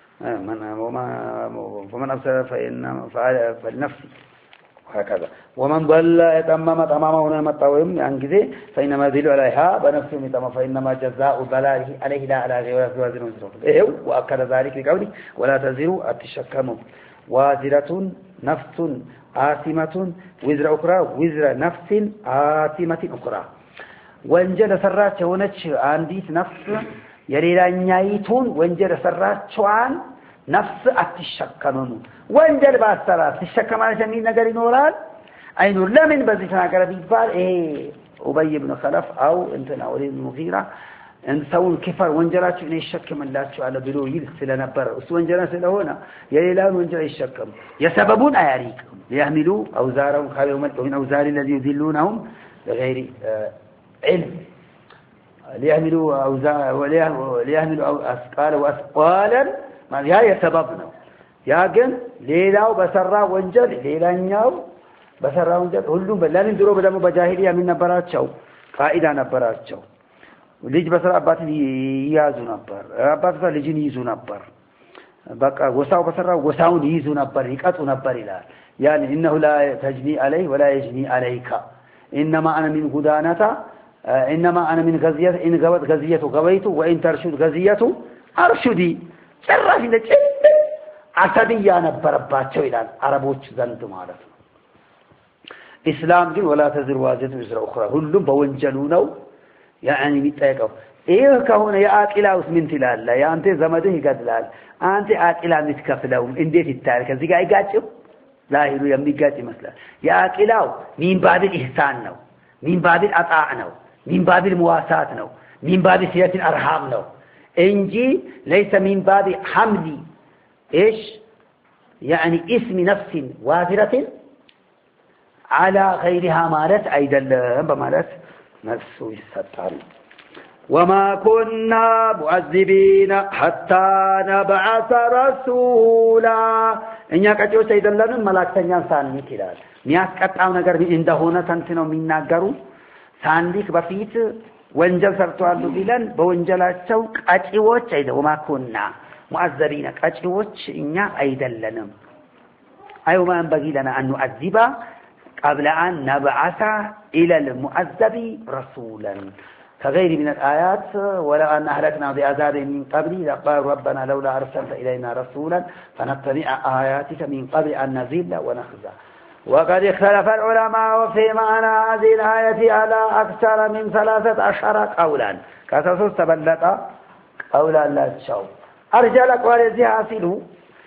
فمن أبصر فلنفسي وهكذا ومن ضل يتمم تماما هنا متوهم يعني كذا فإنما ذل عليها بنفسه متمم فإنما جزاء ضلاله عليه لا على غير وزر إيه وأكد ذلك بقوله ولا تزروا أتشكموا وازرة نفس آثمة وزر أخرى وزر نفس آثمة أخرى وانجل سرات ونتش عنديت نفس يريلا نيايتون وانجل سرات شوان نفس أتشكنون وانجل باسرات تشكى ما نسمين نقر نوران أي نور لا من بزيتنا قربي بال أبي بن خلف أو انتنا وليد المغيرة ان سون كفر وانجلات إنه يشكم الله على بلو يلسل نبر وانجلات هنا يليلان وانجل يشكم يسببون أياريكم ليحملوا أوزارهم خالهم من أوزار الذي يذلونهم بغير علم ليحملوا أوزار وليحملوا أثقال وأثقالا ما هي سببنا ياكن ليلاو بسرا وانجل ليلانياو بسرا وانجل ሁሉም ለምን ድሮ ደግሞ በጃሂሊያ ምን ነበራቸው ቃኢዳ ነበራቸው ልጅ በስራ አባትን ይያዙ ነበር አባቱ ልጅን ይይዙ ነበር በቃ ጎሳው በሰራው ጎሳውን ይይዙ ነበር ይቀጡ ነበር ይላል ያን انه لا تجني عليه ولا يجني عليك انما انا من غدانتا انما انا من غزيه ان غبت غزيته غبيت وان ترشد غزيته ارشدي ጭራሽ እንደ አሰብያ ነበረባቸው ይላል አረቦች ዘንድ ማለት ነው እስላም ግን ولا تزر وازرة وزر اخرى ሁሉም በወንጀሉ ነው يعني የሚጠየቀው ይሄ ከሆነ የአቂላውስ ምን ትላለህ ያንተ ዘመድህ ይገድላል አንተ አቂላ ምትከፍለው እንዴት ይታያል ከዚህ ጋር አይጋጭም ዛሂሩ የሚጋጭ ይመስላል የአቂላው ሚን ባቢል ኢህሳን ነው ሚን ባቢል አጣዕ ነው ሚን ባቢል ሙዋሳት ነው ሚን ባቢል ሲያቲል አርሃም ነው እንጂ ليس من باب حمل ايش يعني اسم نفس وافرة على غيرها مالت ايدلهم بمالت نفسه يستطر وما كنا معذبين حتى نبعث رسولا እኛ ቀጪዎች አይደለንም መላእክተኛን ሳንልክ ይላል የሚያስቀጣው ነገር እንደሆነ ተንትነው የሚናገሩ ሳንልክ በፊት ወንጀል ሰርተዋል ቢለን በወንጀላቸው ቀጪዎች አይደለም وما كنا معذبين ቀጪዎች እኛ አይደለንም أيوة ينبغي لنا أن نؤذب قبل أن نبعث إلى المؤذب رسولا كغير من الآيات ولو أن أهلكنا بعذاب من قبله لقال ربنا لولا أرسلت إلينا رسولا فنتبع آياتك من قبل أن نذل ونخزى وقد اختلف العلماء في معنى هذه الآية على أكثر من 13 قولا كتسوس تبلط قولا لا تشاو أرجلك ولذي حاصله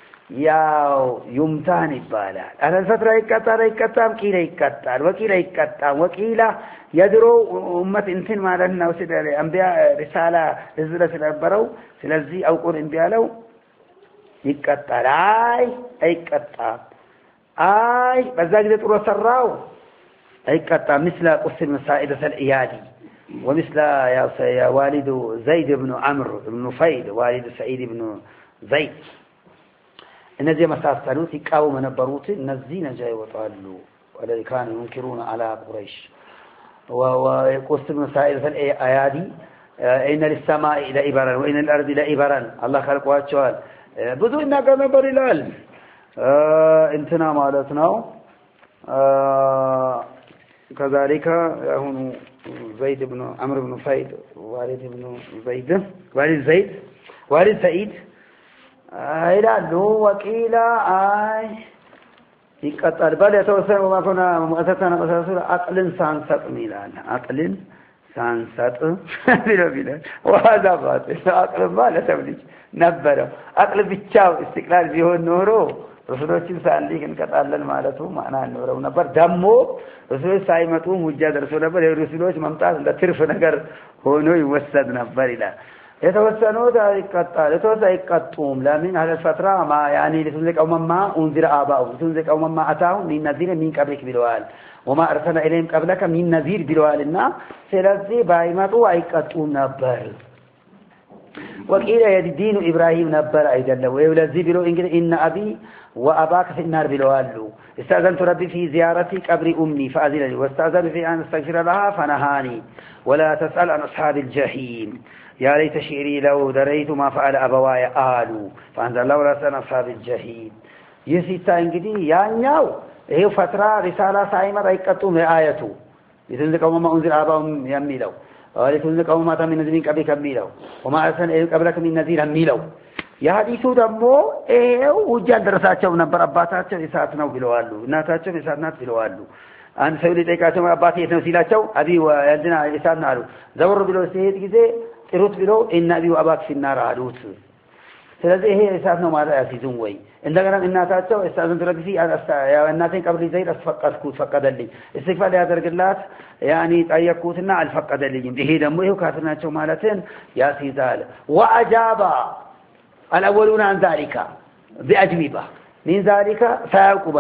ያው يمتان ይባላል አለ ፈትራ ይቀጣም ቂላ ይቀጣል ወቂላ ይቀጣም ወቂላ የድሮ ኡመት እንትን ማለት ነው ሲደለ አንቢያ ሪሳላ ህዝብ ስለነበረው ስለዚህ አውቆን እንቢያለው ይቀጣል አይቀጣም በዛ ጊዜ ጥሩ ሰራው አይቀጣም مثل قسم مسائده الإيادي ومثل يا والد زيد بن عمرو بن نفيل والد سعيد بن زيد እነዚህ መሳሰሉት ይቃወሙ ነበሩት እነዚህ ነጃ ይወጣሉ ወለዚ كانوا ينكرون على قريش وقسم مسائل الأيادي إن للسماء لإبرا وإن الأرض لإبرا الله خلقواቸዋል ብዙ ይናገር ነበር ይላል እንትና ማለት ነው كذلك هون زيد بن عمرو بن فايد والد ابن زيد والد زيد والد سعيد ይላሉ ወቂላ ይቀጣል ባለ ተወሰነ ማፈና ሙአሰሳና መሳሰሉ አቅልን ሳንሰጥ ይላል አቅልን ሳንሰጥ ቢላል وهذا باطل አቅል ማለት ተብልጅ ነበር አቅል ብቻው استقلال ቢሆን ኖሮ ረሱሎችን ሳንሊክ እንቀጣለን ማለቱ ማና ኖረው ነበር ደሞ ረሱሎች ሳይመጡ ሙጃ ደርሶ ነበር የረሱሎች መምጣት እንደ ትርፍ ነገር ሆኖ ይወሰድ ነበር ይላል የተወሰኑት አይቀጣል የተወሰኑ አይቀጡም ለምን على الفتره ما يعني لتنزقوا مما انذر اباؤ لتنزقوا مما اتاهم من نذير من قبلك بلوال وما ارسلنا اليهم قبلك من نذير بلوالنا ስለዚህ ባይመጡ አይቀጡም ነበር وقيل يدين ابراهيم ነበር አይደለም ወይ ለዚህ ብሎ እንግዲህ ان ابي واباك في النار بلوالو استاذنت ربي في زيارتي قبر امي فاذن لي واستاذن في ان استغفر لها فنهاني ولا تسال عن اصحاب الجحيم يا ليت شعري لو دريت ما فعل أبواي آلو فأنزل الله رسل أصحاب الجحيم يسيتا انجدي ያኛው ይሄ ፈትራ ሪሳላ ሳይመጣ አይቀጡም ለአያቱ ይተንዘቀው ما أنزل آباهم የሚለው ወለተንዘቀው ما من نذير قبلك የሚለው وما أرسلنا إليهم قبلك من نذير የሚለው የሐዲሱ ደግሞ ይሄው ውጃን ደረሳቸው ነበር አባታቸው ኢሳት ነው ብለዋል እናታቸው ኢሳት ናት ብለዋል አንድ ሰው ሊጠይቃቸው አባቴ የት ነው ሲላቸው አቢ ወልድና ኢሳት ነው አሉ ዘወር ብለው ሲሄድ ጊዜ ጥሩት ብለው እና አቢ ወአባክ ሲናራ አሉት ስለዚህ ይሄ ኢሳት ነው ማለት ያሲዙን ወይ እንደገና እናታቸው ኢሳትን ድረግሲ ያው እናቴን ቀብር ዘይድ አስፈቀድኩት ፈቀደልኝ استغفار ያደርግላት ያኒ ጠየቅኩትና አልፈቀደልኝም ይሄ ደግሞ ይሄው ካፍናቸው ማለትን ያሲዛል ወአጃባ الأولون عن ذلك بأجوبة من ذلك سيوقوا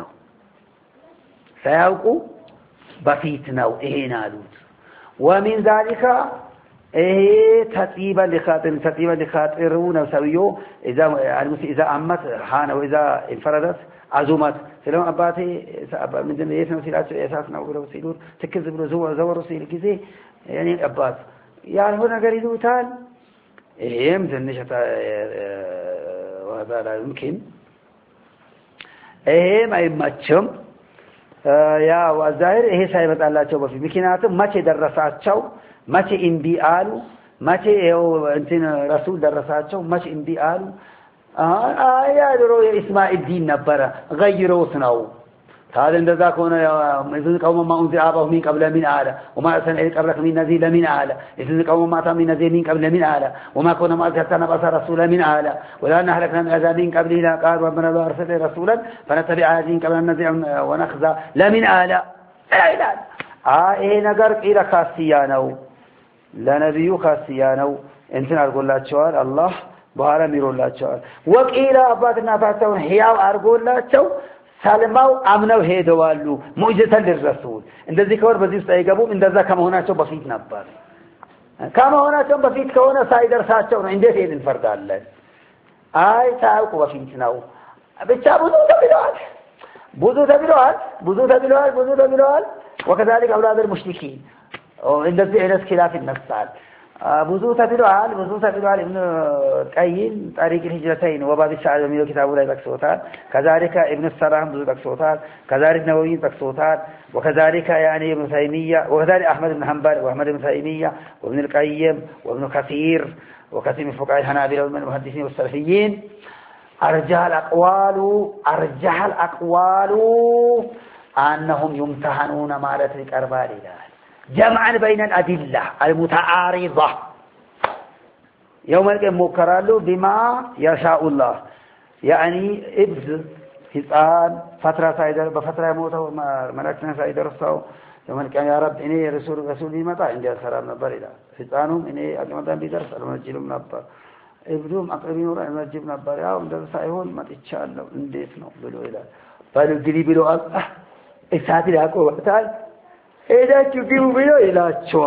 بفيتنا إيه نالوت ومن ذلك إيه تطيبا لخاطرون وسويو إذا أمت حان وإذا انفردت عزومت سلام أباتي من ذلك يسمى سيلات أساسنا وقلوا سيلور تكذب زور سيل كذي يعني أبات يعني هنا قريدو تال إيه مزنشة وهذا لا يمكن إيه ما يمتشم يا والظاهر إيه سايبت الله تشوف في مكيناتهم ما تدرساتشوا ما تإنبيالو ما أنتن رسول درساتشوا ما تإنبيالو يا درو إسماء الدين نبرة غيروا سناو هذا إن ذاك هنا إذن قوم ما أنزل آباهم من قبل من آله وما أرسلنا إليك قبلك من نذير من آله إذن قوم ما أتى من نذير من قبل من آله وما كنا ما أرسلنا بصر رسولا من آله ولا نهلكنا من عذاب من قبلنا قال ربنا لا أرسل رسولا فنتبع هذه قبل النذير ونخزى لا من آله لا إيه نقرق إلى خاصيانو لا نبي خاصيانو أنتنا أقول لا تشوال الله بهارا ميرو لا تشوال وقيل أباتنا فاتون حياو أرقول لا تشوال سالماو امنو ሄደዋሉ ሙዕጂዘተን ለረሱል እንደዚህ ከወር በዚህ ውስጥ አይገቡም እንደዛ ከመሆናቸው በፊት ነበር ከመሆናቸው በፊት ከሆነ ሳይደርሳቸው ነው እንዴት ይሄን እንፈርዳለን አይ ታውቁ በፊት ነው ብቻ ብዙ ተብለዋል وكذلك اولاد المشركين እንደዚህ አይነት ኺላፍ ይነሳል ብዙ ተብለዋል ابن قيم طريق الهجرتين وباب السعادة من كتابه لا يبكسوتان كذلك ابن السلام ብዙ تكسوتان كذلك نووي تكسوتان وكذلك يعني ابن تيمية وكذلك أحمد بن حنبل وأحمد بن تيمية وابن القيم وابن كثير وكثير من فقهاء الحنابلة ومن المحدثين والسلفيين أرجح الأقوال أنهم يمتحنون مالة الكربال جمعا بين الأدلة المتعارضة يوم القيامة مكرالو بما يشاء الله يعني ابز حصان فترة سايدر بفترة يموتوا ملكنا سايدر الصو يوم القيامة يا رب إني رسول بمتى عندي السلام نبر إلى حصانهم إني أقمدان بدرس المسجلهم نبر ابدهم أقربين ورأي المسجل نبر ياهم درس أيهون ما تتشالوا انديتنا بلو إلى فالو قلي بلو إساتي لأكو وقتال إذا تجيبوا بلو إلى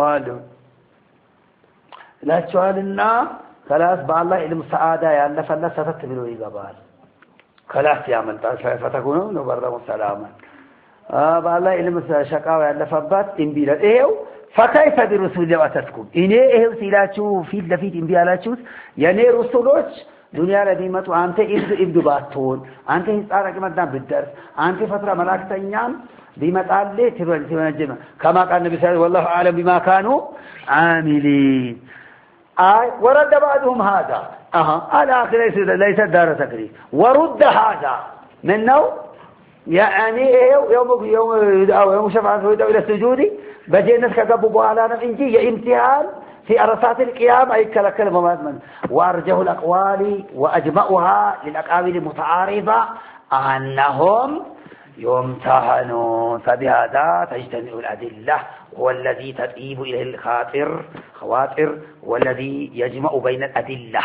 تشوالنا خلاص بالله علم سعادة يالله فلا ستت بلو إيقابال خلاص يعمل فتكونوا نبرم سلاما بالله علم شقاوة يالله فبات إنبيلا إيهو فكيف برسول الله وتسكم إنه إيهو سيلاتشو فيد لفيد إنبيالاتشوس يعني رسولوش دنيا لديمتو أنت إبدو باتون أنت هسارك مدام بالدرس أنت فترة ملاك تنيام بمتعلي تبنجم كما قال النبي صلى الله عليه وسلم والله أعلم بما كانوا عاملين ورد بعضهم هذا على آخر ليس دار تكريم ورد هذا منه يعني يوم شفاعة ويدعو إلى السجود بجينس كقبوا على نفسه امتحان في أرسات القيام أي كلام من وأرجه الأقوال وأجمعها للأقاويل المتعارضة أنهم يمتحنون فبهذا تجتمع الأدلة هو الذي تطيب إليه الخواطر والذي يجمع بين الأدلة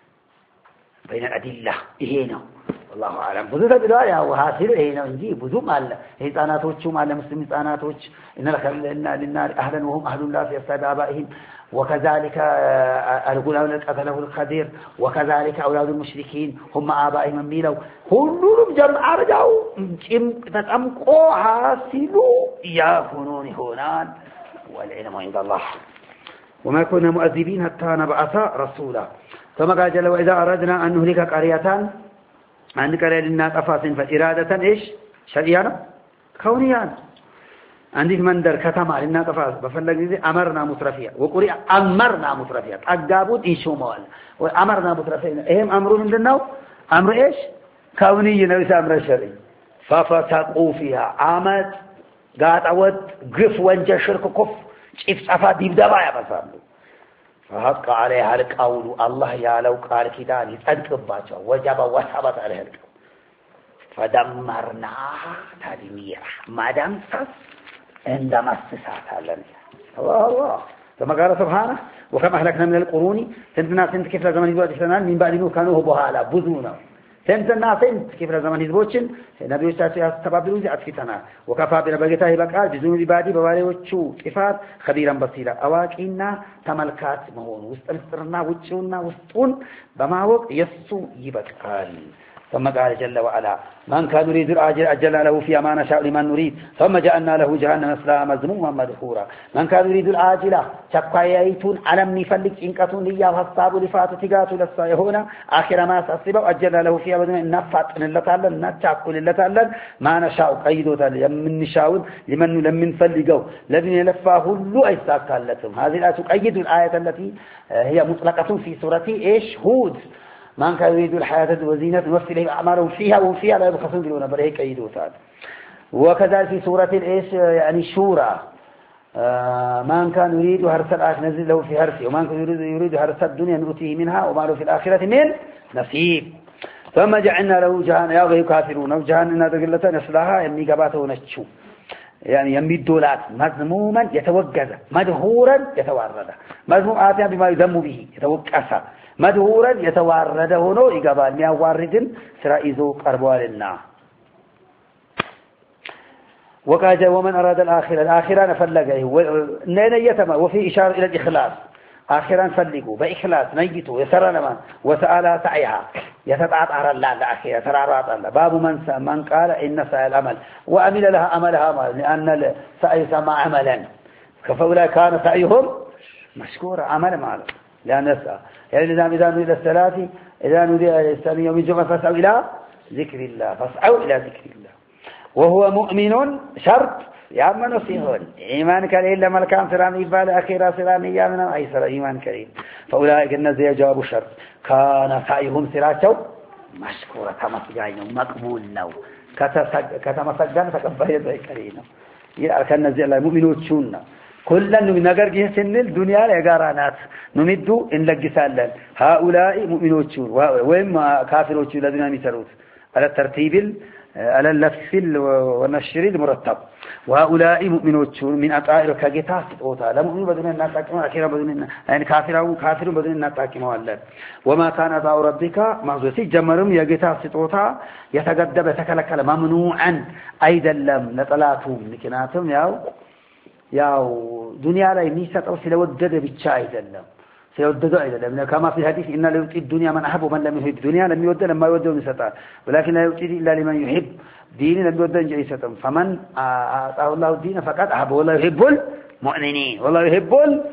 إهينا والله أعلم بذو تبدأ وحاصل إهينا ونجي بذو مال هيتاناتوش مال مسلمين تاناتوش إن للنار أهلا وهم أهل الله في أسباب آبائهم وكذلك الغلام قتله الخدير وكذلك أولاد المشركين هم آبائهم ميلوا كلهم جمع رجعوا تتمقوا حاصلوا يكونون هنان والعلم عند الله وما كنا مؤذبين حتى نبعث رسولا ثم قال جل وإذا أردنا أن نهلك قرية أن قرية للناس أفاسا فإرادة إيش شرعيانا كونيان عندك مندر كتما لنا طفاز بفلق زي أمرنا مترفيا وقري أمرنا مترفيا أجابود إيشو موال وأمرنا مترفيا إهم أمرون من النو أمر إيش كوني نبي أمر الشرعي ففتقوا فيها عامد قاعد عود قف وانجا شرك كف شيف صفات يبدأ بايا بسامو فحق عليها القول الله يا لو قال كدان يصدق باچو وجب وثبت عليه القول فدمرناها تدميرا ما دمسس عندما استساعتها الله ثم قال سبحانه وكم أهلكنا من القرون سنتنا سنت كيف لزمن يزوج سنان من بعد نوح كانوا بهالا بذونا سنتنا سنت كيف لزمن يزوجين نبي يستعصي استبابلوا زي أتفتنا وكفى بربجته بقال بذنوب بعدي بوالي وشو كفات خبيرا بصيرا أواكينا تملكات مهون وسترنا وشونا وستون بماوق يسو يبقال ثم قال جل وعلا من كان يريد الآجل أجلنا له فيها ما نشاء لمن نريد ثم جعلنا له جهنم يصلاها مذموما مدحورا من كان يريد الآجلة شقايتون ألم نفلك إنكتون ليا وحصاب لفاتو تقاتوا للصايا هنا آخر ما سأصيبوا أجلنا له فيها مذموما نفات للتعلن نتعقل للتعلن ما نشاء قيدوا لمن نشاء لمن فلقوا الذين يلفاه اللو أيساكا لكم هذه الآية تقيد الآية التي هي مطلقة في سورة إيش هود من كان يريد الحياة وزينة نوفي إليهم أعمالهم فيها وهم فيها لا يبخسون بلونا بل هيك أيدوا ثاد وكذلك في سورة الإيش يعني الشورى من كان يريد هرس الآخرة نزل له في هرسه ومن كان يريد هرس الدنيا نؤتيه منها وما له في الآخرة من نصيب ثم جعلنا له جهنم يا غير كافرون وجهنم تقلة نسلها يمي قباته ونشو يعني يمي الدولات مذموما يتوجز مدهورا يتوارد مذموم آتيا بما يذم به يتوكسا مدهورا يتوارد هنا يقبال مياوارد سرائزو قربوالنا وقال ومن أراد الآخرة نفلقه نينيتما وفي إشارة إلى الإخلاص آخرا فلقوا بإخلاص نيتوا يسر لمن وسأل سعيها يتطعطر الله الآخرة يترعرات الله باب من قال إن سعي الأمل وأمل لها أملها لأن سعي سمى عملا فأولئك كان سعيهم مشكورا عمل معلوم لأن نسأل يعني إذا نريد الصلاة إذا نريد الإسلام يوم الجمعة فاسعوا إلى ذكر الله فاسعوا إلى ذكر الله وهو مؤمن شرط يأمن فيهن إيمان كريم لما الكام سران إبال أخيرا سران يامنا أي سر إيمان كريم فأولئك النزي جواب شرط كان سعيهم سراتهم مشكورة تمسجين مقبول نو كتمسجان تقبل يدعي كريم كان نزي الله مؤمنون شون كلن نجار جنسن الدنيا لجارانات نمدو إن لجسالن هؤلاء مؤمنون شون وين كافرون شون الذين يسرون على الترتيب على اللفظ والنشر المرتب وهؤلاء مؤمنون شون من أطائر كجتاس أوتا لا مؤمن بدون الناس تكمل أخيرا بدون يعني كافر بدون الناس تكمل الله وما كان أطاع ربك معذوسي جمرهم يجتاس أوتا يتجدب يتكلكل ممنوعا أيضا لم نطلعتهم لكناتهم ياو دنيا لا يميسات أو سلودد بالشاي دلهم سيوددوا أيضا كما في الحديث إن لا يؤتي الدنيا من أحب ومن لم يحب الدنيا لم يودد لما يودد مسطا ولكن لا يؤتي إلا لمن يحب دين لم يودد جئسة فمن أعطاه الله الدين فقط أحب والله يحب المؤمنين والله يحب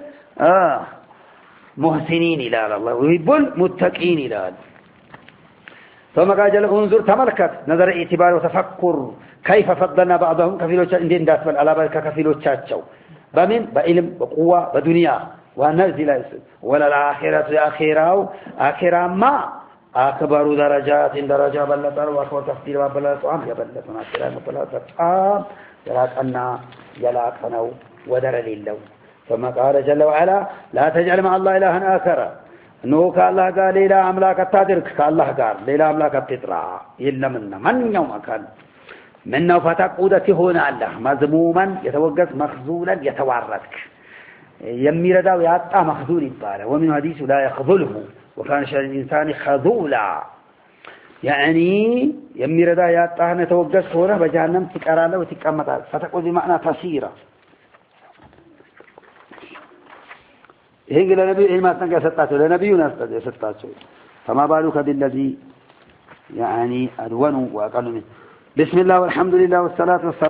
المحسنين إلى الله ويحب المتقين إلى الله ثم قال جل انظر تملكت نظر اعتبار وتفكر كيف فضلنا بعضهم كفيلوچ اندين داسبل على بركه كفيلوچاچو بمن بعلم وقوه بدنيا ونزل ولا الاخره اخيراو اخرا ما اكبر درجات درجه بلطر واكبر تفضيل وبلطام يبلطنا اخرا بلطام يلاقنا يلاقناو ودر لله ثم قال جل وعلا لا تجعل مع الله الها اخر نو كالله قال ليلا أملاك التادرك كالله قال ليلا أملاك التطرع إلا من يوم أكل منه فتقودة هنا الله مذموما يتوقف مخزولا يتواردك يمير دا ويعطى مخزول يباله ومن حديث لا يخذله وكان شر الإنسان خذولا يعني يمير دا يعطى يتوقف هنا بجهنم تكراله وتكامته فتقود بمعنى تسيرة هيك لنبي ما تنقى ستاته لنبينا ستاته فما بالك بالذي يعني أدون وأقل منه بسم الله والحمد لله والصلاة والسلام